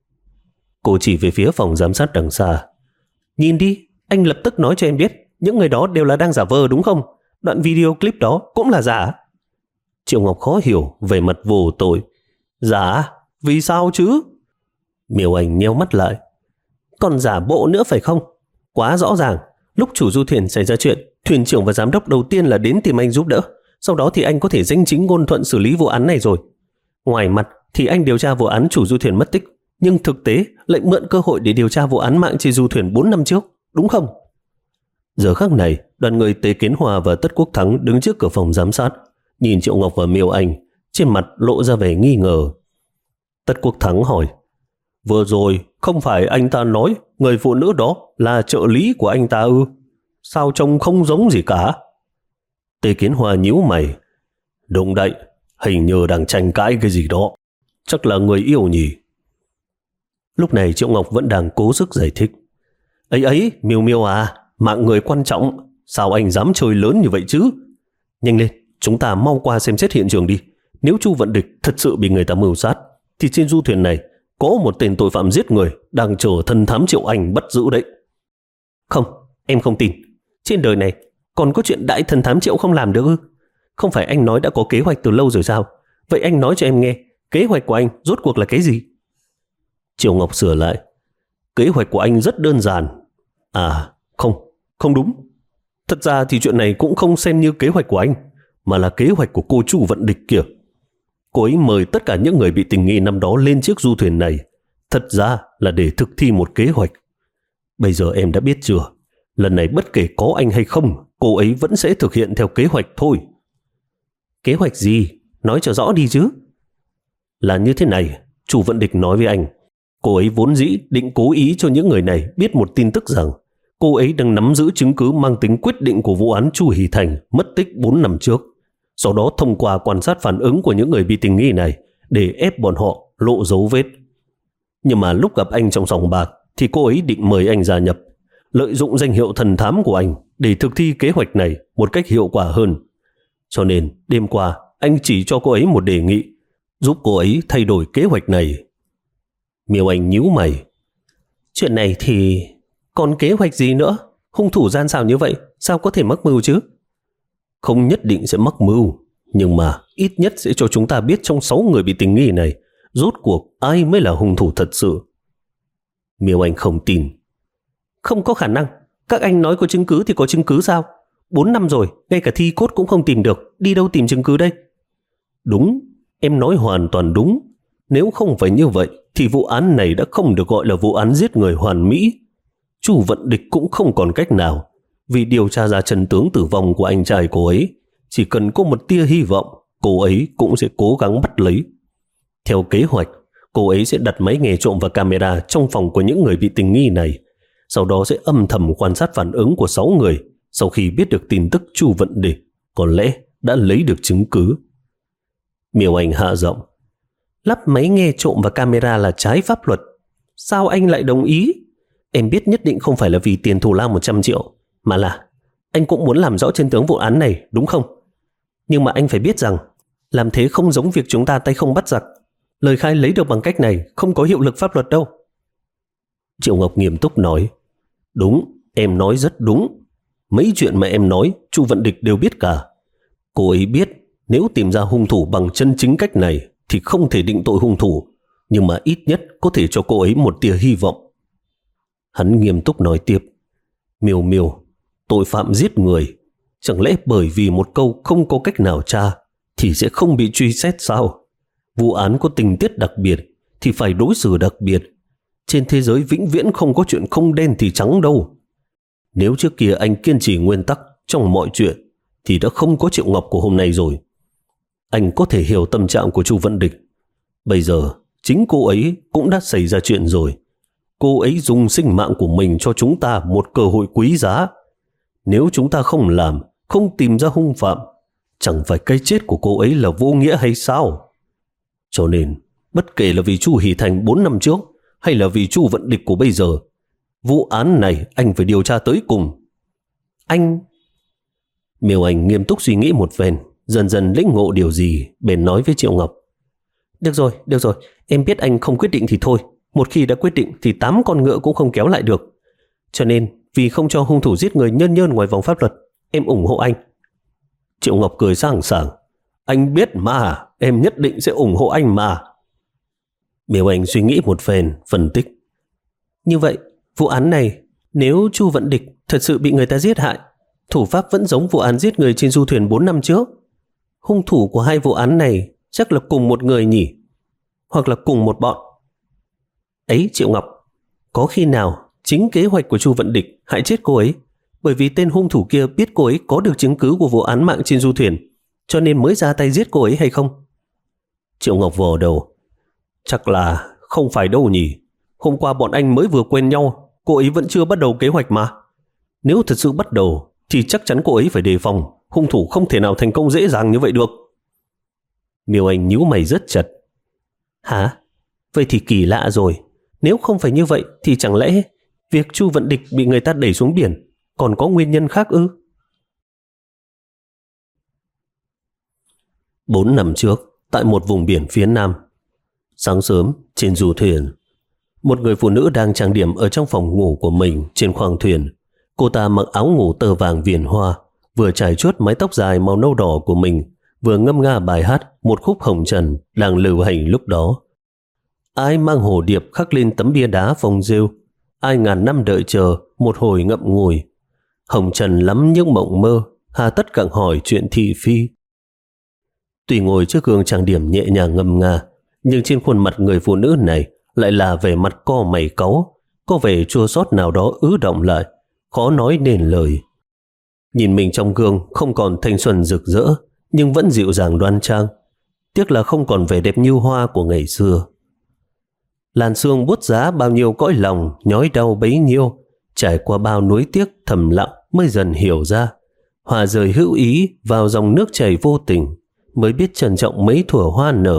Cô chỉ về phía phòng giám sát đằng xa. Nhìn đi, anh lập tức nói cho em biết, những người đó đều là đang giả vờ đúng không? Đoạn video clip đó cũng là giả. Triệu Ngọc khó hiểu, về mặt vô tội. Giả? Vì sao chứ? Miêu Anh nheo mắt lại. Còn giả bộ nữa phải không? Quá rõ ràng, lúc chủ du thuyền xảy ra chuyện, thuyền trưởng và giám đốc đầu tiên là đến tìm anh giúp đỡ. Sau đó thì anh có thể danh chính ngôn thuận xử lý vụ án này rồi. Ngoài mặt thì anh điều tra vụ án chủ du thuyền mất tích, nhưng thực tế lại mượn cơ hội để điều tra vụ án mạng trên du thuyền bốn năm trước, đúng không? Giờ khắc này, đoàn người Tế Kiến Hòa và Tất Quốc Thắng đứng trước cửa phòng giám sát, nhìn Triệu Ngọc và Miêu Anh, trên mặt lộ ra vẻ nghi ngờ. Tất Quốc Thắng hỏi, vừa rồi không phải anh ta nói người phụ nữ đó là trợ lý của anh ta ư? Sao trông không giống gì cả? Tế Kiến Hòa nhíu mày. Đúng đấy, hình như đang tranh cãi cái gì đó. Chắc là người yêu nhỉ? Lúc này Triệu Ngọc vẫn đang cố sức giải thích. Ấy ấy, Miêu Miêu à, mạng người quan trọng, sao anh dám chơi lớn như vậy chứ? Nhanh lên, chúng ta mau qua xem xét hiện trường đi. Nếu Chu Vận Địch thật sự bị người ta mưu sát, thì trên du thuyền này có một tên tội phạm giết người đang chờ thân thám Triệu Anh bắt giữ đấy. Không, em không tin. Trên đời này còn có chuyện đại thần thám Triệu không làm được ư? Không phải anh nói đã có kế hoạch từ lâu rồi sao? Vậy anh nói cho em nghe, kế hoạch của anh rốt cuộc là cái gì? Triệu Ngọc sửa lại. Kế hoạch của anh rất đơn giản. À, không, không đúng. Thật ra thì chuyện này cũng không xem như kế hoạch của anh, mà là kế hoạch của cô Chu Vận Địch kìa. Cô ấy mời tất cả những người bị tình nghi năm đó lên chiếc du thuyền này, thật ra là để thực thi một kế hoạch. Bây giờ em đã biết chưa? Lần này bất kể có anh hay không, cô ấy vẫn sẽ thực hiện theo kế hoạch thôi. Kế hoạch gì? Nói cho rõ đi chứ. Là như thế này, Chu Vận Địch nói với anh, cô ấy vốn dĩ định cố ý cho những người này biết một tin tức rằng cô ấy đang nắm giữ chứng cứ mang tính quyết định của vụ án Chu Hỷ Thành mất tích bốn năm trước. Sau đó thông qua quan sát phản ứng của những người bị tình nghi này để ép bọn họ lộ dấu vết. Nhưng mà lúc gặp anh trong sòng bạc thì cô ấy định mời anh gia nhập, lợi dụng danh hiệu thần thám của anh để thực thi kế hoạch này một cách hiệu quả hơn. Cho nên đêm qua anh chỉ cho cô ấy một đề nghị, giúp cô ấy thay đổi kế hoạch này. Miêu Anh nhíu mày. Chuyện này thì còn kế hoạch gì nữa? Hung thủ gian xảo như vậy, sao có thể mắc mưu chứ? Không nhất định sẽ mắc mưu, nhưng mà ít nhất sẽ cho chúng ta biết trong sáu người bị tình nghi này, rốt cuộc ai mới là hung thủ thật sự. Miêu Anh không tin. Không có khả năng. Các anh nói có chứng cứ thì có chứng cứ sao? Bốn năm rồi, ngay cả thi cốt cũng không tìm được, đi đâu tìm chứng cứ đây? Đúng, em nói hoàn toàn đúng. Nếu không phải như vậy, thì vụ án này đã không được gọi là vụ án giết người hoàn mỹ. Chu Vận Địch cũng không còn cách nào, vì điều tra ra chân tướng tử vong của anh trai cô ấy. Chỉ cần có một tia hy vọng, cô ấy cũng sẽ cố gắng bắt lấy. Theo kế hoạch, cô ấy sẽ đặt máy nghe trộm và camera trong phòng của những người bị tình nghi này. Sau đó sẽ âm thầm quan sát phản ứng của sáu người. Sau khi biết được tin tức Chu Vận Địch có lẽ đã lấy được chứng cứ. Miêu Anh hạ giọng. Lắp máy nghe trộm và camera là trái pháp luật. Sao anh lại đồng ý? Em biết nhất định không phải là vì tiền thù lao một trăm triệu, mà là anh cũng muốn làm rõ chân tướng vụ án này, đúng không? Nhưng mà anh phải biết rằng làm thế không giống việc chúng ta tay không bắt giặc. Lời khai lấy được bằng cách này không có hiệu lực pháp luật đâu. Triệu Ngọc nghiêm túc nói. Đúng, em nói rất đúng. Mấy chuyện mà em nói Chu Vận Địch đều biết cả. Cô ấy biết nếu tìm ra hung thủ bằng chân chính cách này thì không thể định tội hung thủ, nhưng mà ít nhất có thể cho cô ấy một tia hy vọng. Hắn nghiêm túc nói tiếp, Miêu Miêu, tội phạm giết người, chẳng lẽ bởi vì một câu không có cách nào tra thì sẽ không bị truy xét sao? Vụ án có tình tiết đặc biệt thì phải đối xử đặc biệt. Trên thế giới vĩnh viễn không có chuyện không đen thì trắng đâu. Nếu trước kia anh kiên trì nguyên tắc trong mọi chuyện thì đã không có Triệu Ngọc của hôm nay rồi. Anh có thể hiểu tâm trạng của Chu Vận Địch. Bây giờ chính cô ấy cũng đã xảy ra chuyện rồi. Cô ấy dùng sinh mạng của mình cho chúng ta một cơ hội quý giá. Nếu chúng ta không làm, không tìm ra hung phạm, chẳng phải cái chết của cô ấy là vô nghĩa hay sao? Cho nên, bất kể là vì Chu Hỷ Thành bốn năm trước hay là vì Chu Vận Địch của bây giờ, vụ án này anh phải điều tra tới cùng. Anh... Miêu Anh nghiêm túc suy nghĩ một phen, dần dần lĩnh ngộ điều gì, bèn nói với Triệu Ngọc. Được rồi, được rồi, em biết anh không quyết định thì thôi. Một khi đã quyết định thì tám con ngựa cũng không kéo lại được. Cho nên, vì không cho hung thủ giết người nhơn nhơn ngoài vòng pháp luật, em ủng hộ anh. Triệu Ngọc cười sảng sảng. Anh biết mà, em nhất định sẽ ủng hộ anh mà. Miêu Anh suy nghĩ một phen, phân tích. Như vậy, vụ án này, nếu Chu Vận Địch thật sự bị người ta giết hại, thủ pháp vẫn giống vụ án giết người trên du thuyền bốn năm trước. Hung thủ của hai vụ án này chắc là cùng một người nhỉ? Hoặc là cùng một bọn. Ấy Triệu Ngọc, có khi nào chính kế hoạch của Chu Vận Địch hại chết cô ấy bởi vì tên hung thủ kia biết cô ấy có được chứng cứ của vụ án mạng trên du thuyền, cho nên mới ra tay giết cô ấy hay không? Triệu Ngọc vò đầu. Chắc là không phải đâu nhỉ. Hôm qua bọn anh mới vừa quen nhau, cô ấy vẫn chưa bắt đầu kế hoạch mà. Nếu thật sự bắt đầu thì chắc chắn cô ấy phải đề phòng. Hung thủ không thể nào thành công dễ dàng như vậy được. Miêu Anh nhíu mày rất chặt. Hả? Vậy thì kỳ lạ rồi. Nếu không phải như vậy thì chẳng lẽ việc Chu Vận Địch bị người ta đẩy xuống biển còn có nguyên nhân khác ư? Bốn năm trước, tại một vùng biển phía nam, sáng sớm trên du thuyền, một người phụ nữ đang trang điểm ở trong phòng ngủ của mình trên khoang thuyền. Cô ta mặc áo ngủ tơ vàng viền hoa, vừa chải chuốt mái tóc dài màu nâu đỏ của mình, vừa ngâm nga bài hát một khúc hồng trần đang lưu hành lúc đó. Ai mang hồ điệp khắc lên tấm bia đá phong rêu, ai ngàn năm đợi chờ một hồi ngậm ngùi. Hồng trần lắm những mộng mơ, hà tất càng hỏi chuyện thị phi. Tuy ngồi trước gương trang điểm nhẹ nhàng ngâm nga, nhưng trên khuôn mặt người phụ nữ này lại là vẻ mặt co mày cáu, có vẻ chua xót nào đó ứ động lại, khó nói nên lời. Nhìn mình trong gương không còn thanh xuân rực rỡ, nhưng vẫn dịu dàng đoan trang. Tiếc là không còn vẻ đẹp như hoa của ngày xưa. Làn sương buốt giá bao nhiêu cõi lòng, nhói đau bấy nhiêu, trải qua bao nuối tiếc thầm lặng mới dần hiểu ra. Hòa rời hữu ý vào dòng nước chảy vô tình, mới biết trân trọng mấy thuở hoa nở.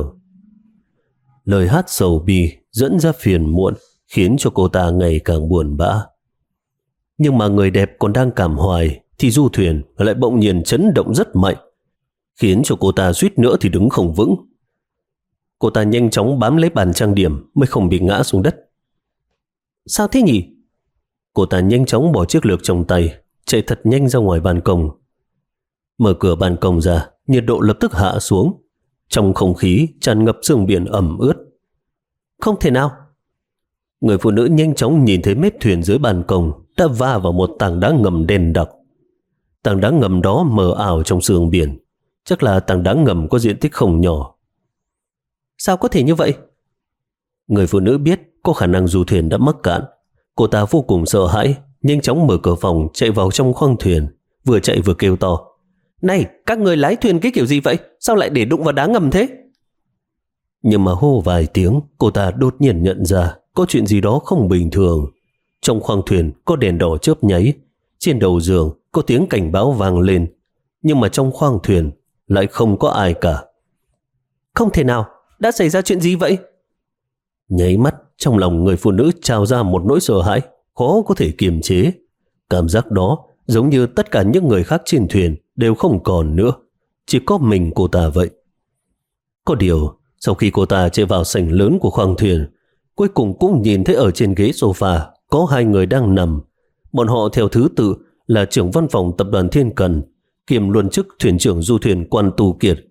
Lời hát sầu bi dẫn ra phiền muộn, khiến cho cô ta ngày càng buồn bã. Nhưng mà người đẹp còn đang cảm hoài, thì du thuyền lại bỗng nhiên chấn động rất mạnh, khiến cho cô ta suýt nữa thì đứng không vững. Cô ta nhanh chóng bám lấy bàn trang điểm mới không bị ngã xuống đất. Sao thế nhỉ? Cô ta nhanh chóng bỏ chiếc lược trong tay, chạy thật nhanh ra ngoài ban công. Mở cửa ban công ra, nhiệt độ lập tức hạ xuống. Trong không khí tràn ngập sương biển ẩm ướt. Không thể nào! Người phụ nữ nhanh chóng nhìn thấy mép thuyền dưới ban công đã va vào một tảng đá ngầm đen đặc. Tảng đá ngầm đó mờ ảo trong sương biển, chắc là tảng đá ngầm có diện tích không nhỏ. Sao có thể như vậy? Người phụ nữ biết có khả năng du thuyền đã mắc cạn. Cô ta vô cùng sợ hãi, nhanh chóng mở cửa phòng chạy vào trong khoang thuyền, vừa chạy vừa kêu to. Này, các người lái thuyền cái kiểu gì vậy? Sao lại để đụng vào đá ngầm thế? Nhưng mà hô vài tiếng, cô ta đột nhiên nhận ra có chuyện gì đó không bình thường. Trong khoang thuyền có đèn đỏ chớp nháy, trên đầu giường có tiếng cảnh báo vang lên, nhưng mà trong khoang thuyền lại không có ai cả. Không thể nào, đã xảy ra chuyện gì vậy? Nháy mắt, trong lòng người phụ nữ trào ra một nỗi sợ hãi khó có thể kiềm chế. Cảm giác đó giống như tất cả những người khác trên thuyền đều không còn nữa, chỉ có mình cô ta vậy. Có điều, sau khi cô ta chạy vào sảnh lớn của khoang thuyền, cuối cùng cũng nhìn thấy ở trên ghế sofa có hai người đang nằm. Bọn họ theo thứ tự là trưởng văn phòng tập đoàn Thiên Cần, kiêm luân chức thuyền trưởng du thuyền Quan Tu Kiệt,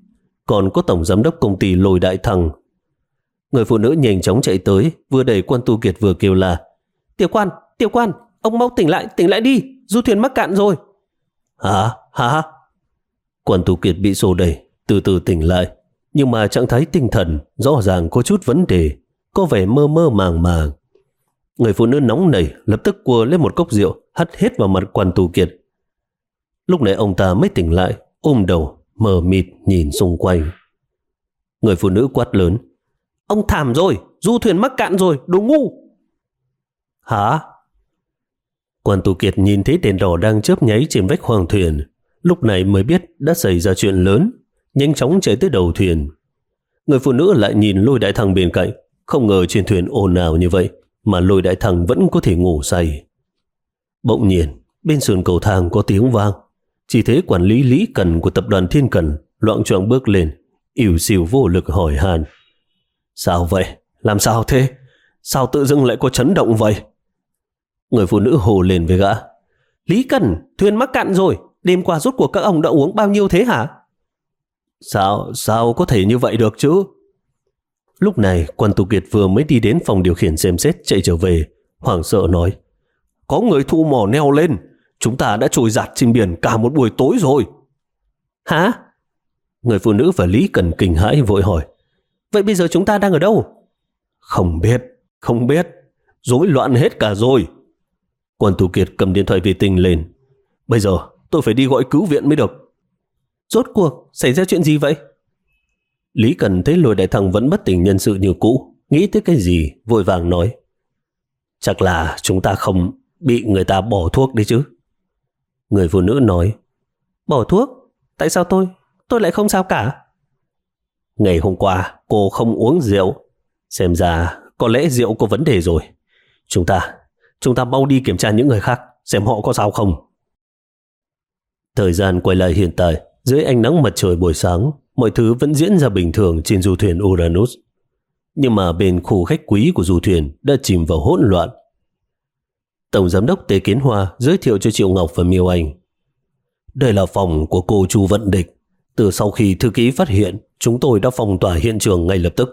còn có tổng giám đốc công ty Lôi Đại Thằng. Người phụ nữ nhanh chóng chạy tới, vừa đẩy Quan Tu Kiệt vừa kêu là: Tiểu quan, tiểu quan, ông mau tỉnh lại, tỉnh lại đi, du thuyền mắc cạn rồi. Hả, hả? Quan Tu Kiệt bị xô đẩy, từ từ tỉnh lại, nhưng mà trạng thái tinh thần rõ ràng có chút vấn đề, có vẻ mơ mơ màng màng. Người phụ nữ nóng nảy lập tức quơ lên một cốc rượu hắt hết vào mặt Quan Tu Kiệt. Lúc này ông ta mới tỉnh lại, ôm đầu mờ mịt nhìn xung quanh. Người phụ nữ quát lớn: Ông thảm rồi, du thuyền mắc cạn rồi, đồ ngu. Hả? Quan Tu Kiệt nhìn thấy đèn đỏ đang chớp nháy trên vách khoang thuyền, lúc này mới biết đã xảy ra chuyện lớn, nhanh chóng chạy tới đầu thuyền. Người phụ nữ lại nhìn Lôi Đại Thằng bên cạnh, không ngờ trên thuyền ồn ào như vậy mà Lôi Đại Thằng vẫn có thể ngủ say. Bỗng nhiên bên sườn cầu thang có tiếng vang, chỉ thấy quản lý Lý Cần của tập đoàn Thiên Cần loạng choạng bước lên, ỉu xìu vô lực hỏi han: Sao vậy? Làm sao thế? Sao tự dưng lại có chấn động vậy? Người phụ nữ hồ lên với gã: Lý Cần, thuyền mắc cạn rồi, đêm qua rốt cuộc các ông đã uống bao nhiêu thế hả? Sao, sao có thể như vậy được chứ? Lúc này Quan Tu Kiệt vừa mới đi đến phòng điều khiển xem xét chạy trở về, hoảng sợ nói: Có người thu mỏ neo lên, chúng ta đã trôi giạt trên biển cả một buổi tối rồi. Hả? Người phụ nữ và Lý Cần kinh hãi vội hỏi: Vậy bây giờ chúng ta đang ở đâu? Không biết, không biết, rối loạn hết cả rồi. Quan Tu Kiệt cầm điện thoại vi tinh lên: Bây giờ tôi phải đi gọi cứu viện mới được. Rốt cuộc xảy ra chuyện gì vậy? Lý Cần thấy Lôi Đại Thằng vẫn bất tỉnh nhân sự như cũ, nghĩ tới cái gì vội vàng nói: Chắc là chúng ta không bị người ta bỏ thuốc đấy chứ. Người phụ nữ nói: Bỏ thuốc? Tại sao tôi? Tôi lại không sao cả. Ngày hôm qua cô không uống rượu, xem ra có lẽ rượu có vấn đề rồi. Chúng ta, chúng ta mau đi kiểm tra những người khác, xem họ có sao không. Thời gian quay lại hiện tại, dưới ánh nắng mặt trời buổi sáng, mọi thứ vẫn diễn ra bình thường trên du thuyền Uranus. Nhưng mà bên khu khách quý của du thuyền đã chìm vào hỗn loạn. Tổng giám đốc Tề Kiến Hoa giới thiệu cho Triệu Ngọc và Miêu Anh: Đây là phòng của cô Chu Vận Địch. Từ sau khi thư ký phát hiện, chúng tôi đã phong tỏa hiện trường ngay lập tức.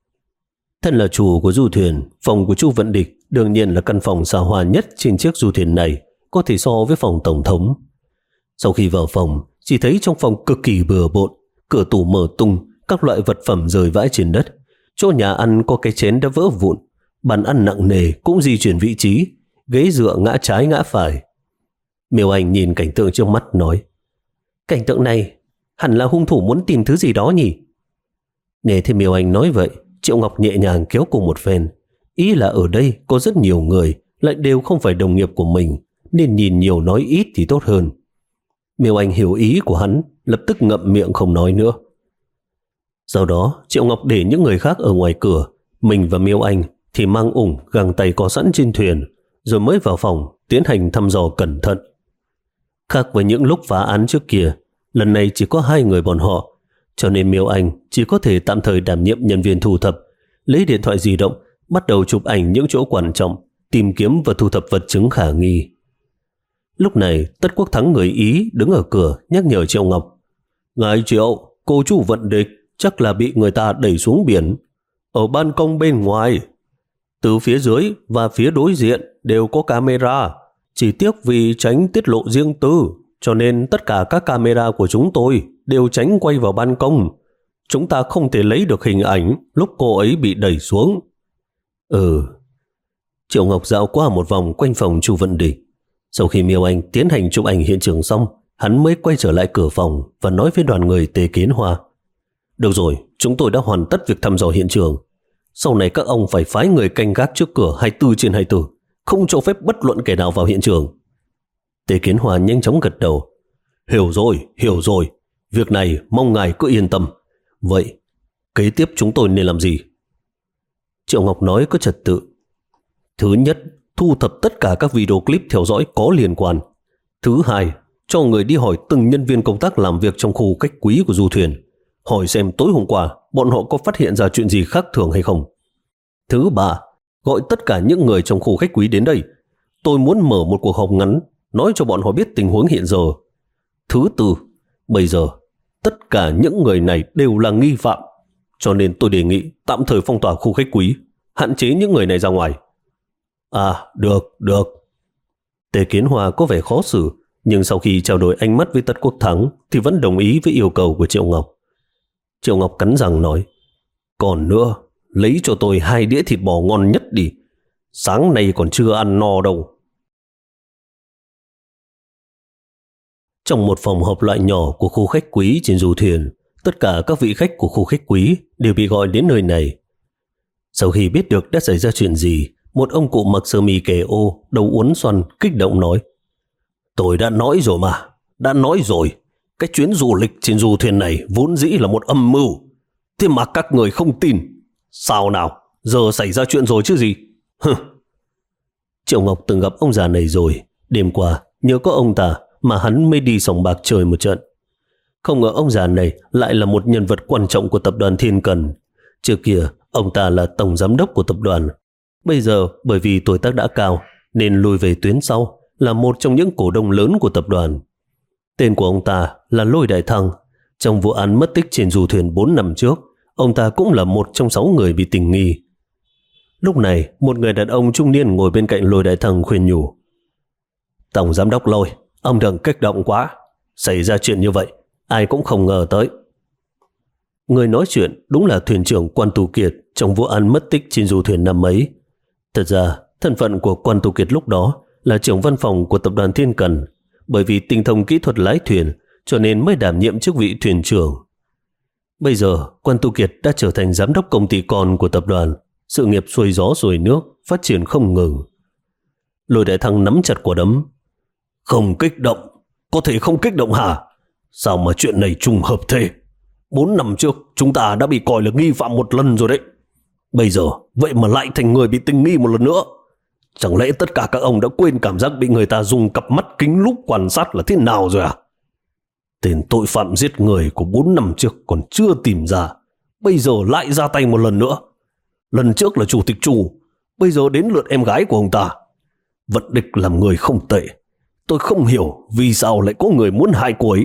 Thân là chủ của du thuyền, phòng của Chu Vận Địch đương nhiên là căn phòng xa hoa nhất trên chiếc du thuyền này, có thể so với phòng tổng thống. Sau khi vào phòng, chỉ thấy trong phòng cực kỳ bừa bộn, cửa tủ mở tung, các loại vật phẩm rơi vãi trên đất. Chỗ nhà ăn có cái chén đã vỡ vụn, bàn ăn nặng nề cũng di chuyển vị trí, ghế dựa ngã trái ngã phải. Miêu Anh nhìn cảnh tượng trước mắt nói: Cảnh tượng này hẳn là hung thủ muốn tìm thứ gì đó nhỉ? Nghe thấy Miêu Anh nói vậy, Triệu Ngọc nhẹ nhàng kéo cùng một phen, ý là ở đây có rất nhiều người, lại đều không phải đồng nghiệp của mình, nên nhìn nhiều nói ít thì tốt hơn. Miêu Anh hiểu ý của hắn, lập tức ngậm miệng không nói nữa. Sau đó Triệu Ngọc để những người khác ở ngoài cửa, mình và Miêu Anh thì mang ủng găng tay có sẵn trên thuyền, rồi mới vào phòng tiến hành thăm dò cẩn thận. Khác với những lúc phá án trước kia, lần này chỉ có hai người bọn họ, cho nên Miêu Anh chỉ có thể tạm thời đảm nhiệm nhân viên thu thập, lấy điện thoại di động bắt đầu chụp ảnh những chỗ quan trọng, tìm kiếm và thu thập vật chứng khả nghi. Lúc này Tất Quốc Thắng người Ý đứng ở cửa nhắc nhở Triệu Ngọc: Ngài Triệu, cô Chu Vận Địch chắc là bị người ta đẩy xuống biển, ở ban công bên ngoài. Từ phía dưới và phía đối diện đều có camera, chỉ tiếc vì tránh tiết lộ riêng tư, cho nên tất cả các camera của chúng tôi đều tránh quay vào ban công. Chúng ta không thể lấy được hình ảnh lúc cô ấy bị đẩy xuống. Ừ. Triệu Ngọc dạo qua một vòng quanh phòng Chu Vận Địch. Sau khi Miêu Anh tiến hành chụp ảnh hiện trường xong, hắn mới quay trở lại cửa phòng và nói với đoàn người Tề Kiến Hoa: Được rồi, chúng tôi đã hoàn tất việc thăm dò hiện trường. Sau này các ông phải phái người canh gác trước cửa hai mươi bốn trên hai mươi bốn, không cho phép bất luận kẻ nào vào hiện trường. Tề Kiến Hoa nhanh chóng gật đầu: Hiểu rồi, hiểu rồi. Việc này mong ngài cứ yên tâm. Vậy, kế tiếp chúng tôi nên làm gì? Triệu Ngọc nói có trật tự. Thứ nhất, thu thập tất cả các video clip theo dõi có liên quan. Thứ hai, cho người đi hỏi từng nhân viên công tác làm việc trong khu khách quý của du thuyền, hỏi xem tối hôm qua bọn họ có phát hiện ra chuyện gì khác thường hay không. Thứ ba, gọi tất cả những người trong khu khách quý đến đây. Tôi muốn mở một cuộc họp ngắn, nói cho bọn họ biết tình huống hiện giờ. Thứ tư, bây giờ tất cả những người này đều là nghi phạm, cho nên tôi đề nghị tạm thời phong tỏa khu khách quý, hạn chế những người này ra ngoài. À, được, được. Tề Kiến Hòa có vẻ khó xử, nhưng sau khi trao đổi ánh mắt với Tất Quốc Thắng thì vẫn đồng ý với yêu cầu của Triệu Ngọc. Triệu Ngọc cắn răng nói, còn nữa, lấy cho tôi hai đĩa thịt bò ngon nhất đi. Sáng nay còn chưa ăn no đâu. Trong một phòng họp loại nhỏ của khu khách quý trên du thuyền, tất cả các vị khách của khu khách quý đều bị gọi đến nơi này. Sau khi biết được đã xảy ra chuyện gì, một ông cụ mặc sơ mi kẻ ô, đầu uốn xoăn, kích động nói, tôi đã nói rồi mà, đã nói rồi, cái chuyến du lịch trên du thuyền này vốn dĩ là một âm mưu. Thế mà các người không tin. Sao nào, giờ xảy ra chuyện rồi chứ gì? Hừ. Triệu Ngọc từng gặp ông già này rồi, đêm qua nhớ có ông ta mà hắn mới đi sòng bạc chơi một trận. Không ngờ ông già này lại là một nhân vật quan trọng của tập đoàn Thiên Cần. Trước kia ông ta là tổng giám đốc của tập đoàn, bây giờ bởi vì tuổi tác đã cao nên lùi về tuyến sau, là một trong những cổ đông lớn của tập đoàn. Tên của ông ta là Lôi Đại Thăng. Trong vụ án mất tích trên du thuyền bốn năm trước, ông ta cũng là một trong sáu người bị tình nghi. Lúc này, một người đàn ông trung niên ngồi bên cạnh Lôi Đại Thăng khuyên nhủ, tổng giám đốc Lôi, ông đừng kích động quá, xảy ra chuyện như vậy ai cũng không ngờ tới. Người nói chuyện đúng là thuyền trưởng Quan Tu Kiệt trong vụ án mất tích trên du thuyền năm ấy. Thật ra, thân phận của Quan Tu Kiệt lúc đó là trưởng văn phòng của tập đoàn Thiên Cần, bởi vì tinh thông kỹ thuật lái thuyền cho nên mới đảm nhiệm chức vị thuyền trưởng. Bây giờ, Quan Tu Kiệt đã trở thành giám đốc công ty con của tập đoàn, sự nghiệp xuôi gió xuôi nước, phát triển không ngừng. Lôi Đại Thăng nắm chặt quả đấm. Không kích động, có thể không kích động hả? Sao mà chuyện này trùng hợp thế? Bốn năm trước chúng ta đã bị coi là nghi phạm một lần rồi đấy. Bây giờ vậy mà lại thành người bị tình nghi một lần nữa. Chẳng lẽ tất cả các ông đã quên cảm giác bị người ta dùng cặp mắt kính lúp quan sát là thế nào rồi à? Tên tội phạm giết người của bốn năm trước còn chưa tìm ra, bây giờ lại ra tay một lần nữa. Lần trước là chủ tịch Chu, bây giờ đến lượt em gái của ông ta. Vận địch làm người không tệ, tôi không hiểu vì sao lại có người muốn hại cô ấy.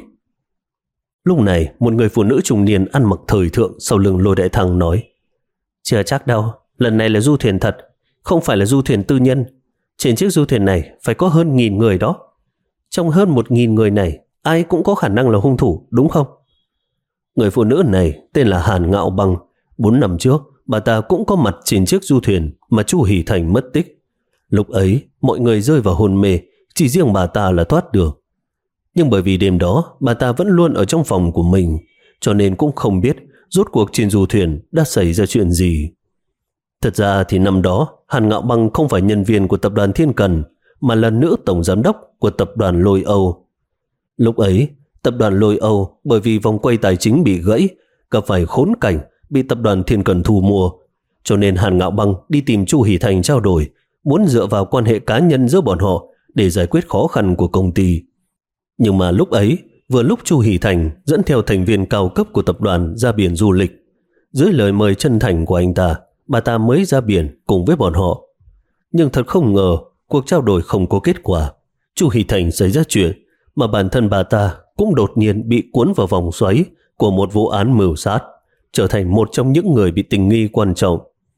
Lúc này, một người phụ nữ trung niên ăn mặc thời thượng sau lưng Lôi Đại Thăng nói, chưa chắc đâu, lần này là du thuyền thật, không phải là du thuyền tư nhân. Trên chiếc du thuyền này phải có hơn nghìn người đó. Trong hơn một nghìn người này, ai cũng có khả năng là hung thủ, đúng không? Người phụ nữ này tên là Hàn Ngạo Băng. Bốn năm trước, bà ta cũng có mặt trên chiếc du thuyền mà Chu Hỷ Thành mất tích. Lúc ấy, mọi người rơi vào hôn mê, chỉ riêng bà ta là thoát được. Nhưng bởi vì đêm đó, bà ta vẫn luôn ở trong phòng của mình, cho nên cũng không biết rốt cuộc trên du thuyền đã xảy ra chuyện gì. Thật ra thì năm đó, Hàn Ngạo Băng không phải nhân viên của tập đoàn Thiên Cần, mà là nữ tổng giám đốc của tập đoàn Lôi Âu. Lúc ấy, tập đoàn Lôi Âu bởi vì vòng quay tài chính bị gãy, gặp phải khốn cảnh bị tập đoàn Thiên Cần thu mua, cho nên Hàn Ngạo Băng đi tìm Chu Hỷ Thành trao đổi, muốn dựa vào quan hệ cá nhân giữa bọn họ để giải quyết khó khăn của công ty. Nhưng mà lúc ấy, vừa lúc Chu Hỷ Thành dẫn theo thành viên cao cấp của tập đoàn ra biển du lịch. Dưới lời mời chân thành của anh ta, bà ta mới ra biển cùng với bọn họ. Nhưng thật không ngờ, cuộc trao đổi không có kết quả. Chu Hỷ Thành xảy ra chuyện, mà bản thân bà ta cũng đột nhiên bị cuốn vào vòng xoáy của một vụ án mưu sát, trở thành một trong những người bị tình nghi quan trọng.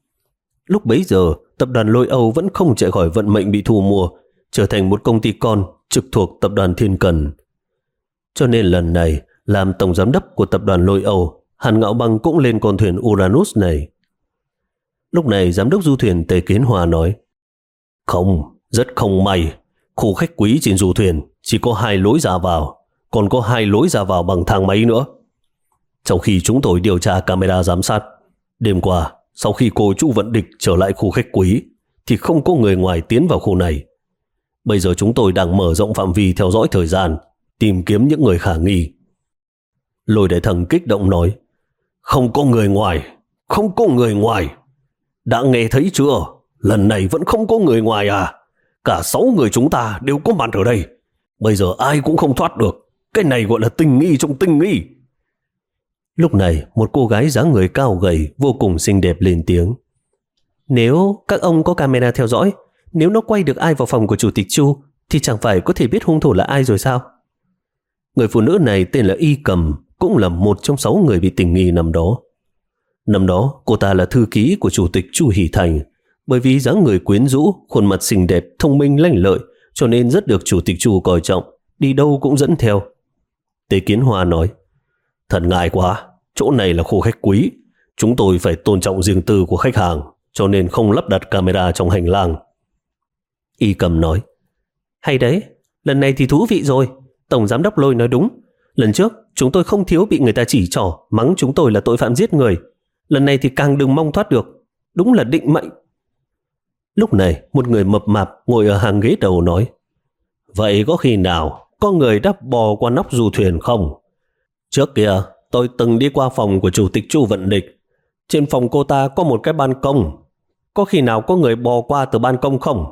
Lúc bấy giờ, tập đoàn Lôi Âu vẫn không chạy khỏi vận mệnh bị thu mua, trở thành một công ty con trực thuộc tập đoàn Thiên Cần. Cho nên lần này, làm tổng giám đốc của tập đoàn Lôi Âu, Hàn Ngạo Băng cũng lên con thuyền Uranus này. Lúc này giám đốc du thuyền Tề Kiến Hòa nói, không, rất không may, khu khách quý trên du thuyền chỉ có hai lối ra vào, còn có hai lối ra vào bằng thang máy nữa. Trong khi chúng tôi điều tra camera giám sát, đêm qua, sau khi cô Chu Vận Địch trở lại khu khách quý, thì không có người ngoài tiến vào khu này. Bây giờ chúng tôi đang mở rộng phạm vi theo dõi thời gian, tìm kiếm những người khả nghi. Lôi Đại Thăng kích động nói, không có người ngoài, không có người ngoài. Đã nghe thấy chưa? Lần này vẫn không có người ngoài à? Cả sáu người chúng ta đều có mặt ở đây. Bây giờ ai cũng không thoát được. Cái này gọi là tình nghi trong tình nghi. Lúc này, một cô gái dáng người cao gầy, vô cùng xinh đẹp lên tiếng. Nếu các ông có camera theo dõi, nếu nó quay được ai vào phòng của chủ tịch Chu, thì chẳng phải có thể biết hung thủ là ai rồi sao? Người phụ nữ này tên là Y Cầm, cũng là một trong sáu người bị tình nghi năm đó. Năm đó, cô ta là thư ký của Chủ tịch Chu Hỷ Thành. Bởi vì dáng người quyến rũ, khuôn mặt xinh đẹp, thông minh lanh lợi, cho nên rất được Chủ tịch Chu coi trọng, đi đâu cũng dẫn theo. Tế Kiến Hoa nói, thật ngại quá, chỗ này là khu khách quý, chúng tôi phải tôn trọng riêng tư của khách hàng, cho nên không lắp đặt camera trong hành lang. Y Cầm nói, hay đấy, lần này thì thú vị rồi, Tổng Giám đốc Lôi nói đúng. Lần trước chúng tôi không thiếu bị người ta chỉ trỏ, mắng chúng tôi là tội phạm giết người. Lần này thì càng đừng mong thoát được, đúng là định mệnh. Lúc này một người mập mạp ngồi ở hàng ghế đầu nói, vậy có khi nào có người đã bò qua nóc du thuyền không? Trước kia tôi từng đi qua phòng của Chủ tịch Chu Vận Địch. Trên phòng cô ta có một cái ban công. Có khi nào có người bò qua từ ban công không?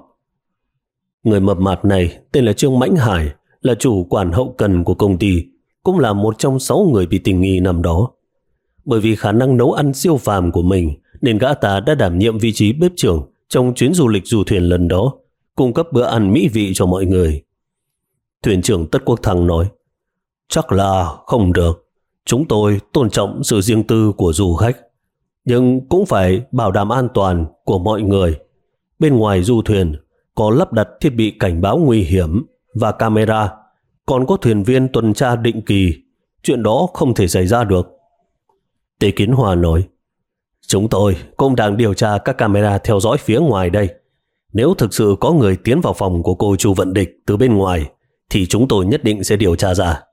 Người mập mạp này tên là Trương Mãnh Hải, là chủ quản hậu cần của công ty, cũng là một trong sáu người bị tình nghi năm đó. Bởi vì khả năng nấu ăn siêu phàm của mình nên gã ta đã đảm nhiệm vị trí bếp trưởng trong chuyến du lịch du thuyền lần đó, cung cấp bữa ăn mỹ vị cho mọi người. Thuyền trưởng Tất Quốc Thăng nói, chắc là không được. Chúng tôi tôn trọng sự riêng tư của du khách, nhưng cũng phải bảo đảm an toàn của mọi người. Bên ngoài du thuyền có lắp đặt thiết bị cảnh báo nguy hiểm và camera, còn có thuyền viên tuần tra định kỳ. Chuyện đó không thể xảy ra được. Tế Kiến Hoa nói, chúng tôi cũng đang điều tra các camera theo dõi phía ngoài đây. Nếu thực sự có người tiến vào phòng của cô Chu Vận Địch từ bên ngoài thì chúng tôi nhất định sẽ điều tra ra.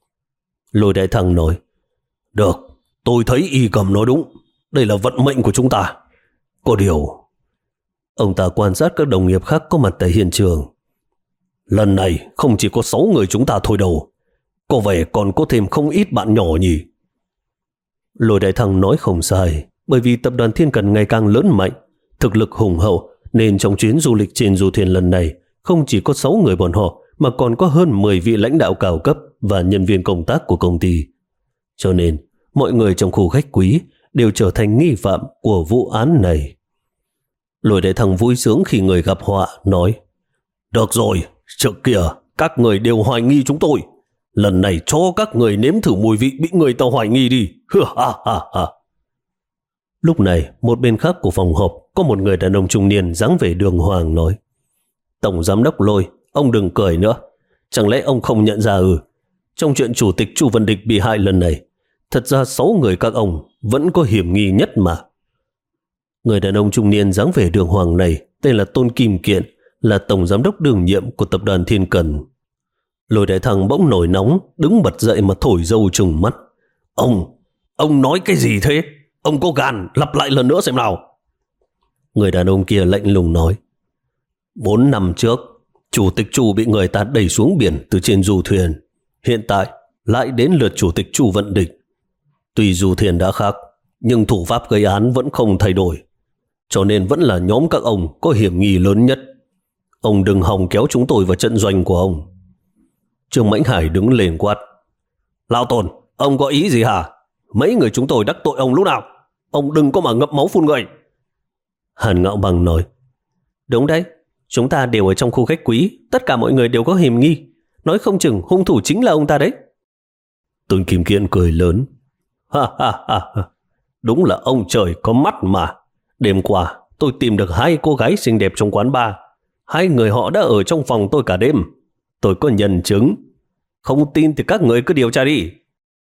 Lôi Đại Thăng nói, được, tôi thấy Y Cầm nói đúng. Đây là vận mệnh của chúng ta. Có điều... Ông ta quan sát các đồng nghiệp khác có mặt tại hiện trường. Lần này không chỉ có sáu người chúng ta thôi đâu. Có vẻ còn có thêm không ít bạn nhỏ nhỉ? Lôi Đại Thăng nói không sai, bởi vì tập đoàn Thiên Cần ngày càng lớn mạnh, thực lực hùng hậu, nên trong chuyến du lịch trên du thuyền lần này không chỉ có sáu người bọn họ mà còn có hơn mười vị lãnh đạo cao cấp và nhân viên công tác của công ty. Cho nên mọi người trong khu khách quý đều trở thành nghi phạm của vụ án này. Lôi Đại Thăng vui sướng khi người gặp họa, nói, được rồi, trước kia các người đều hoài nghi chúng tôi. Lần này cho các người nếm thử mùi vị bị người ta hoài nghi đi. Lúc này, một bên khác của phòng họp có một người đàn ông trung niên dáng vẻ đường hoàng nói, Tổng Giám đốc Lôi, ông đừng cười nữa. Chẳng lẽ ông không nhận ra ư? Trong chuyện Chủ tịch Chu Vận Địch bị hại lần này, thật ra sáu người các ông vẫn có hiểm nghi nhất mà. Người đàn ông trung niên dáng vẻ đường hoàng này tên là Tôn Kim Kiện, là Tổng Giám đốc đương nhiệm của tập đoàn Thiên Cần. Lôi Đại Thăng bỗng nổi nóng, đứng bật dậy mà thổi dâu trừng mắt. Ông, ông nói cái gì thế? Ông có gan lặp lại lần nữa xem nào. Người đàn ông kia lạnh lùng nói, Bốn năm trước, Chủ tịch Chu bị người ta đẩy xuống biển từ trên du thuyền. Hiện tại lại đến lượt Chủ tịch Chu Vận Địch. Tuy du thuyền đã khác, nhưng thủ pháp gây án vẫn không thay đổi. Cho nên vẫn là nhóm các ông có hiểm nghi lớn nhất. Ông đừng hòng kéo chúng tôi vào trận doanh của ông. Trương Mãnh Hải đứng lên quát, Lão Tôn, ông có ý gì hả? Mấy người chúng tôi đắc tội ông lúc nào? Ông đừng có mà ngậm máu phun người. Hàn Ngạo Bằng nói, đúng đấy, chúng ta đều ở trong khu khách quý, tất cả mọi người đều có hiểm nghi. Nói không chừng hung thủ chính là ông ta đấy. Tôn Kim Kiện cười lớn, ha ha ha, đúng là ông trời có mắt mà. Đêm qua tôi tìm được hai cô gái xinh đẹp trong quán bar. Hai người họ đã ở trong phòng tôi cả đêm. Tôi có nhân chứng. Không tin thì các người cứ điều tra đi.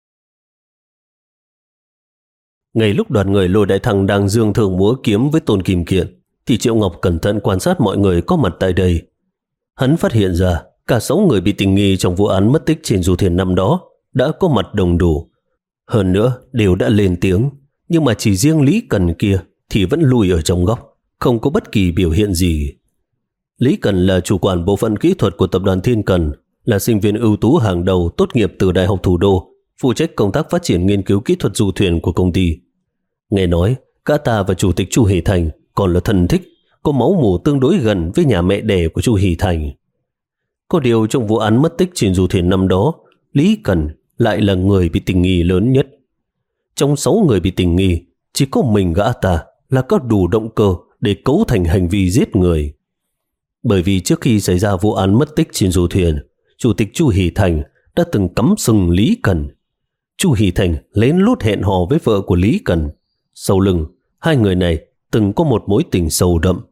Ngay lúc đoàn người Lôi Đại Thăng đang dương thường múa kiếm với Tôn Kim Kiện, thì Triệu Ngọc cẩn thận quan sát mọi người có mặt tại đây. Hắn phát hiện ra cả sáu người bị tình nghi trong vụ án mất tích trên du thuyền năm đó đã có mặt đồng đủ. Hơn nữa đều đã lên tiếng, nhưng mà chỉ riêng Lý Cần kia thì vẫn lùi ở trong góc, không có bất kỳ biểu hiện gì. Lý Cần là chủ quản bộ phận kỹ thuật của tập đoàn Thiên Cần, là sinh viên ưu tú hàng đầu tốt nghiệp từ Đại học Thủ đô, phụ trách công tác phát triển nghiên cứu kỹ thuật du thuyền của công ty. Nghe nói, cả ta và Chủ tịch Chu Hỷ Thành còn là thân thích, có máu mủ tương đối gần với nhà mẹ đẻ của Chu Hỷ Thành. Có điều trong vụ án mất tích trên du thuyền năm đó, Lý Cần lại là người bị tình nghi lớn nhất. Trong sáu người bị tình nghi, chỉ có mình gã ta là có đủ động cơ để cấu thành hành vi giết người. Bởi vì trước khi xảy ra vụ án mất tích trên du thuyền, Chủ tịch Chu Hỷ Thành đã từng cắm sừng Lý Cần. Chu Hỷ Thành lén lút hẹn hò với vợ của Lý Cần. Sau lưng, hai người này từng có một mối tình sâu đậm.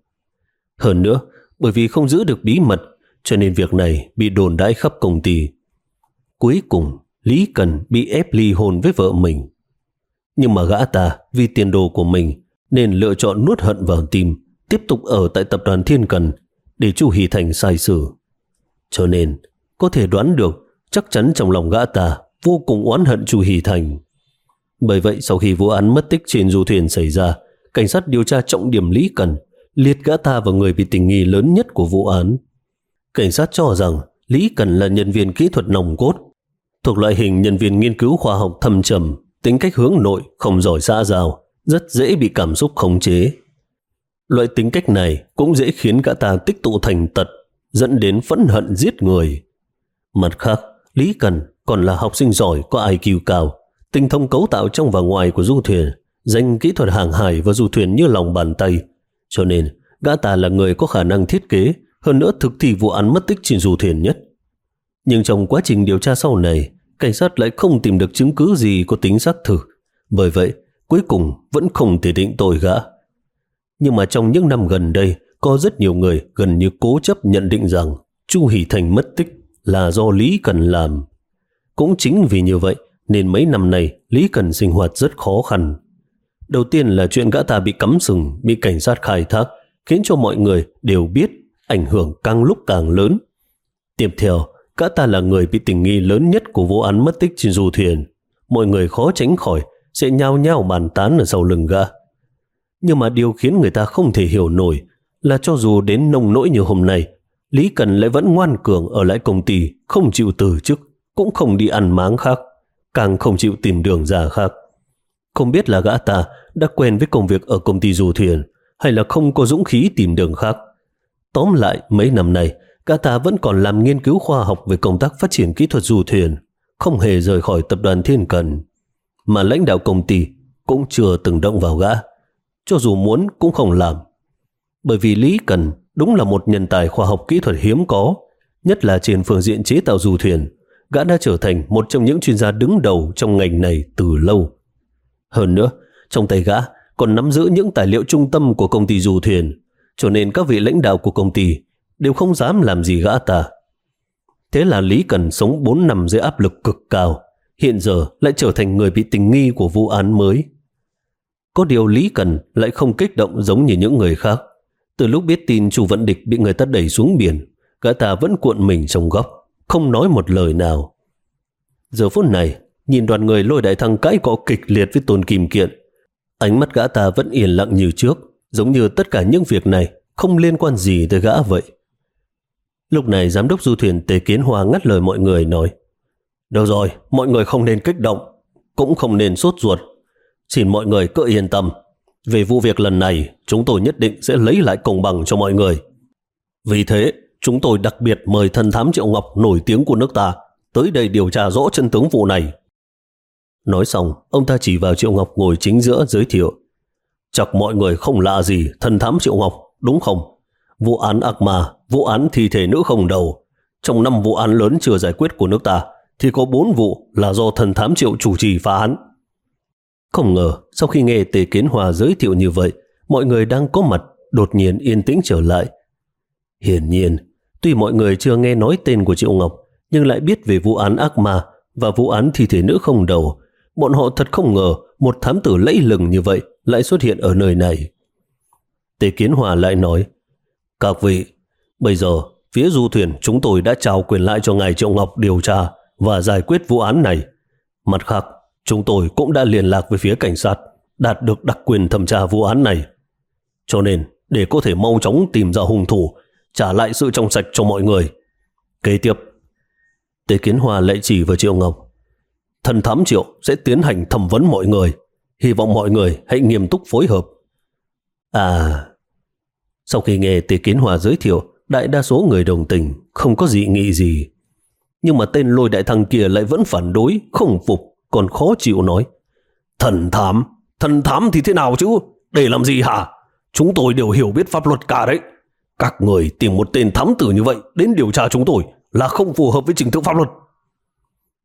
Hơn nữa, bởi vì không giữ được bí mật, cho nên việc này bị đồn đãi khắp công ty. Cuối cùng, Lý Cần bị ép ly hôn với vợ mình. Nhưng mà gã ta vì tiền đồ của mình nên lựa chọn nuốt hận vào tim, tiếp tục ở tại tập đoàn Thiên Cần để Chu Hỷ Thành sai xử. Cho nên, có thể đoán được chắc chắn trong lòng gã ta vô cùng oán hận Chu Hỷ Thành. Bởi vậy sau khi vụ án mất tích trên du thuyền xảy ra, cảnh sát điều tra trọng điểm Lý Cần liệt gã ta vào người bị tình nghi lớn nhất của vụ án. Cảnh sát cho rằng Lý Cần là nhân viên kỹ thuật nòng cốt, thuộc loại hình nhân viên nghiên cứu khoa học thâm trầm, tính cách hướng nội, không giỏi xã giao, rất dễ bị cảm xúc khống chế. Loại tính cách này cũng dễ khiến gã ta tích tụ thành tật, dẫn đến phẫn hận giết người. Mặt khác, Lý Cần còn là học sinh giỏi có i kiu cao, tinh thông cấu tạo trong và ngoài của du thuyền, danh kỹ thuật hàng hải và du thuyền như lòng bàn tay. Cho nên, gã ta là người có khả năng thiết kế, hơn nữa thực thi vụ án mất tích trên du thuyền nhất. Nhưng trong quá trình điều tra sau này, cảnh sát lại không tìm được chứng cứ gì có tính xác thực. Bởi vậy, cuối cùng vẫn không thể định tội gã. Nhưng mà trong những năm gần đây, có rất nhiều người gần như cố chấp nhận định rằng Chu Hỷ Thành mất tích là do Lý Cần làm. Cũng chính vì như vậy nên mấy năm nay Lý Cần sinh hoạt rất khó khăn. Đầu tiên là chuyện gã ta bị cắm sừng, bị cảnh sát khai thác, khiến cho mọi người đều biết, ảnh hưởng càng lúc càng lớn. Tiếp theo, gã ta là người bị tình nghi lớn nhất của vụ án mất tích trên du thuyền. Mọi người khó tránh khỏi sẽ nhao nhao bàn tán ở sau lưng gã. Nhưng mà điều khiến người ta không thể hiểu nổi là cho dù đến nông nỗi như hôm nay, Lý Cần lại vẫn ngoan cường ở lại công ty, không chịu từ chức, cũng không đi ăn máng khác, càng không chịu tìm đường ra khác. Không biết là gã ta đã quen với công việc ở công ty du thuyền hay là không có dũng khí tìm đường khác. Tóm lại, mấy năm nay, gã ta vẫn còn làm nghiên cứu khoa học về công tác phát triển kỹ thuật du thuyền, không hề rời khỏi tập đoàn Thiên Cần. Mà lãnh đạo công ty cũng chưa từng động vào gã, cho dù muốn cũng không làm. Bởi vì Lý Cần đúng là một nhân tài khoa học kỹ thuật hiếm có, nhất là trên phương diện chế tạo du thuyền. Gã đã trở thành một trong những chuyên gia đứng đầu trong ngành này từ lâu. Hơn nữa, trong tay gã còn nắm giữ những tài liệu trung tâm của công ty du thuyền, cho nên các vị lãnh đạo của công ty đều không dám làm gì gã ta. Thế là Lý Cần sống bốn năm dưới áp lực cực cao, hiện giờ lại trở thành người bị tình nghi của vụ án mới. Có điều Lý Cần lại không kích động giống như những người khác. Từ lúc biết tin Chu Vận Địch bị người ta đẩy xuống biển, gã ta vẫn cuộn mình trong góc, không nói một lời nào. Giờ phút này, nhìn đoàn người Lôi Đại Thăng cãi cọ kịch liệt với Tôn Kim Kiện, ánh mắt gã ta vẫn yên lặng như trước, giống như tất cả những việc này không liên quan gì tới gã vậy. Lúc này giám đốc du thuyền Tề Kiến Hoa ngắt lời mọi người nói: "Được rồi, mọi người không nên kích động, cũng không nên sốt ruột. Xin mọi người cứ yên tâm. Về vụ việc lần này, chúng tôi nhất định sẽ lấy lại công bằng cho mọi người. Vì thế, chúng tôi đặc biệt mời thần thám Triệu Ngọc nổi tiếng của nước ta tới đây điều tra rõ chân tướng vụ này." Nói xong, ông ta chỉ vào Triệu Ngọc ngồi chính giữa giới thiệu: "Chắc mọi người không lạ gì thần thám Triệu Ngọc, đúng không? Vụ án ác ma, vụ án thi thể nữ không đầu. Trong năm vụ án lớn chưa giải quyết của nước ta, thì có bốn vụ là do thần thám Triệu chủ trì phá án." Không ngờ, sau khi nghe Tề Kiến Hoa giới thiệu như vậy, mọi người đang có mặt đột nhiên yên tĩnh trở lại. Hiển nhiên, tuy mọi người chưa nghe nói tên của Triệu Ngọc, nhưng lại biết về vụ án ác ma và vụ án thi thể nữ không đầu. Bọn họ thật không ngờ một thám tử lẫy lừng như vậy lại xuất hiện ở nơi này. Tề Kiến Hoa lại nói: "Các vị, bây giờ phía du thuyền chúng tôi đã trao quyền lại cho ngài Triệu Ngọc điều tra và giải quyết vụ án này. Mặt khác, chúng tôi cũng đã liên lạc với phía cảnh sát, đạt được đặc quyền thẩm tra vụ án này. Cho nên, để có thể mau chóng tìm ra hung thủ, trả lại sự trong sạch cho mọi người. Kế tiếp," Tề Kiến Hoa lại chỉ vào Triệu Ngọc: "Thần thám Triệu sẽ tiến hành thẩm vấn mọi người. Hy vọng mọi người hãy nghiêm túc phối hợp." À, sau khi nghe Tề Kiến Hoa giới thiệu, đại đa số người đồng tình, không có dị nghị gì. Nhưng mà tên Lôi Đại Thăng kia lại vẫn phản đối, không phục, còn khó chịu nói: "Thần thám? Thần thám thì thế nào chứ? Để làm gì hả? Chúng tôi đều hiểu biết pháp luật cả đấy. Các người tìm một tên thám tử như vậy đến điều tra chúng tôi là không phù hợp với trình tự pháp luật."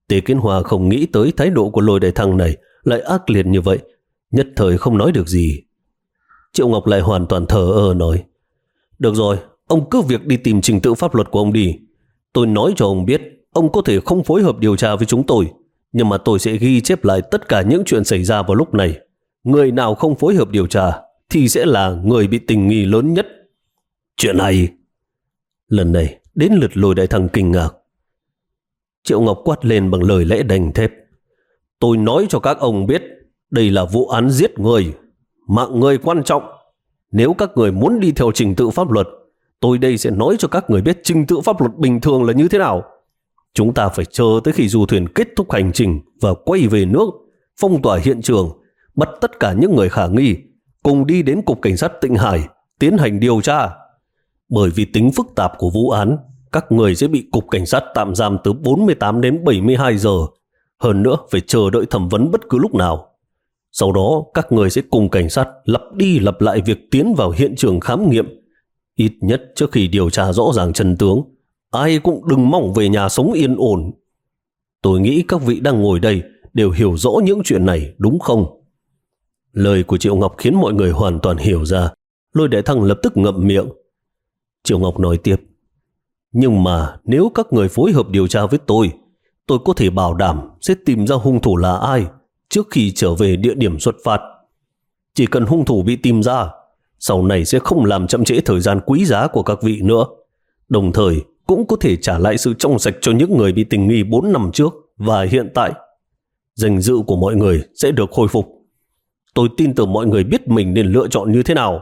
Tề Kiến Hoa không nghĩ tới thái độ của Lôi Đại Thăng này lại ác liệt như vậy, nhất thời không nói được gì. Triệu Ngọc lại hoàn toàn thờ ơ nói: Được rồi, ông cứ việc đi tìm trình tự pháp luật của ông đi. Tôi nói cho ông biết, ông có thể không phối hợp điều tra với chúng tôi, nhưng mà tôi sẽ ghi chép lại tất cả những chuyện xảy ra vào lúc này. Người nào không phối hợp điều tra thì sẽ là người bị tình nghi lớn nhất. Chuyện này... Lần này đến lượt Lôi Đại Thăng kinh ngạc. Triệu Ngọc quát lên bằng lời lẽ đanh thép: Tôi nói cho các ông biết, đây là vụ án giết người. Mạng người quan trọng. Nếu các người muốn đi theo trình tự pháp luật, tôi đây sẽ nói cho các người biết trình tự pháp luật bình thường là như thế nào. Chúng ta phải chờ tới khi du thuyền kết thúc hành trình và quay về nước, phong tỏa hiện trường, bắt tất cả những người khả nghi, cùng đi đến Cục Cảnh sát Tịnh Hải tiến hành điều tra. Bởi vì tính phức tạp của vụ án, các người sẽ bị Cục Cảnh sát tạm giam từ bốn mươi tám đến bảy mươi hai giờ. Hơn nữa phải chờ đợi thẩm vấn bất cứ lúc nào. Sau đó các người sẽ cùng cảnh sát lặp đi lặp lại việc tiến vào hiện trường khám nghiệm. Ít nhất trước khi điều tra rõ ràng chân tướng, ai cũng đừng mong về nhà sống yên ổn. Tôi nghĩ các vị đang ngồi đây đều hiểu rõ những chuyện này, đúng không? Lời của Triệu Ngọc khiến mọi người hoàn toàn hiểu ra. Lôi Đại Thăng lập tức ngậm miệng. Triệu Ngọc nói tiếp: Nhưng mà nếu các người phối hợp điều tra với tôi, tôi có thể bảo đảm sẽ tìm ra hung thủ là ai trước khi trở về địa điểm xuất phát. Chỉ cần hung thủ bị tìm ra, sau này sẽ không làm chậm trễ thời gian quý giá của các vị nữa. Đồng thời cũng có thể trả lại sự trong sạch cho những người bị tình nghi bốn năm trước và hiện tại. Danh dự của mọi người sẽ được khôi phục. Tôi tin tưởng mọi người biết mình nên lựa chọn như thế nào.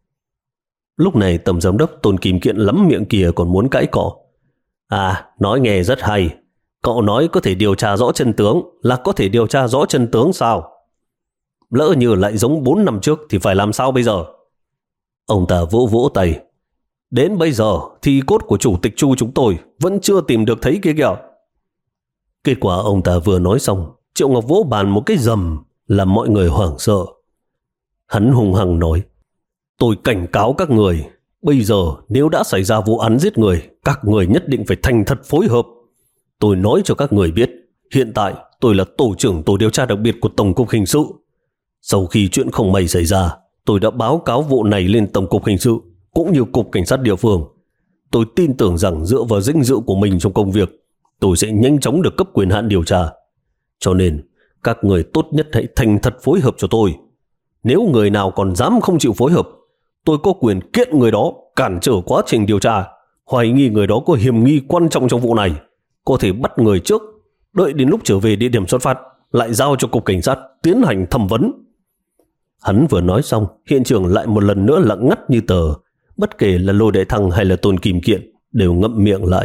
Lúc này Tổng Giám đốc Tôn Kim Kiện lắm miệng kia còn muốn cãi cọ. À, nói nghe rất hay. Cậu nói có thể điều tra rõ chân tướng là có thể điều tra rõ chân tướng sao? Lỡ như lại giống bốn năm trước thì phải làm sao bây giờ? Ông ta vỗ vỗ tay. Đến bây giờ thì cốt của chủ tịch Chu chúng tôi vẫn chưa tìm được thấy kia kìa. Kết quả ông ta vừa nói xong, Triệu Ngọc vỗ bàn một cái rầm làm mọi người hoảng sợ. Hắn hung hăng nói: Tôi cảnh cáo các người, bây giờ nếu đã xảy ra vụ án giết người, các người nhất định phải thành thật phối hợp. Tôi nói cho các người biết, hiện tại tôi là tổ trưởng tổ điều tra đặc biệt của Tổng cục Hình sự. Sau khi chuyện không may xảy ra, tôi đã báo cáo vụ này lên Tổng cục Hình sự cũng như Cục Cảnh sát địa phương. Tôi tin tưởng rằng dựa vào danh dự của mình trong công việc, tôi sẽ nhanh chóng được cấp quyền hạn điều tra. Cho nên, các người tốt nhất hãy thành thật phối hợp cho tôi. Nếu người nào còn dám không chịu phối hợp, tôi có quyền kiện người đó cản trở quá trình điều tra, hoài nghi người đó có hiểm nghi quan trọng trong vụ này, có thể bắt người trước, đợi đến lúc trở về địa điểm xuất phát lại giao cho Cục Cảnh sát tiến hành thẩm vấn. Hắn vừa nói xong, hiện trường lại một lần nữa lặng ngắt như tờ. Bất kể là Lôi Đại Thăng hay là Tôn Kim Kiện đều ngậm miệng lại.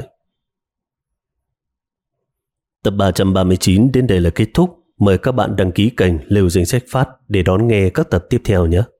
Tập ba trăm ba mươi chín đến đây là kết thúc. Mời các bạn đăng ký kênh Lều Danh Sách Phát để đón nghe các tập tiếp theo nhé.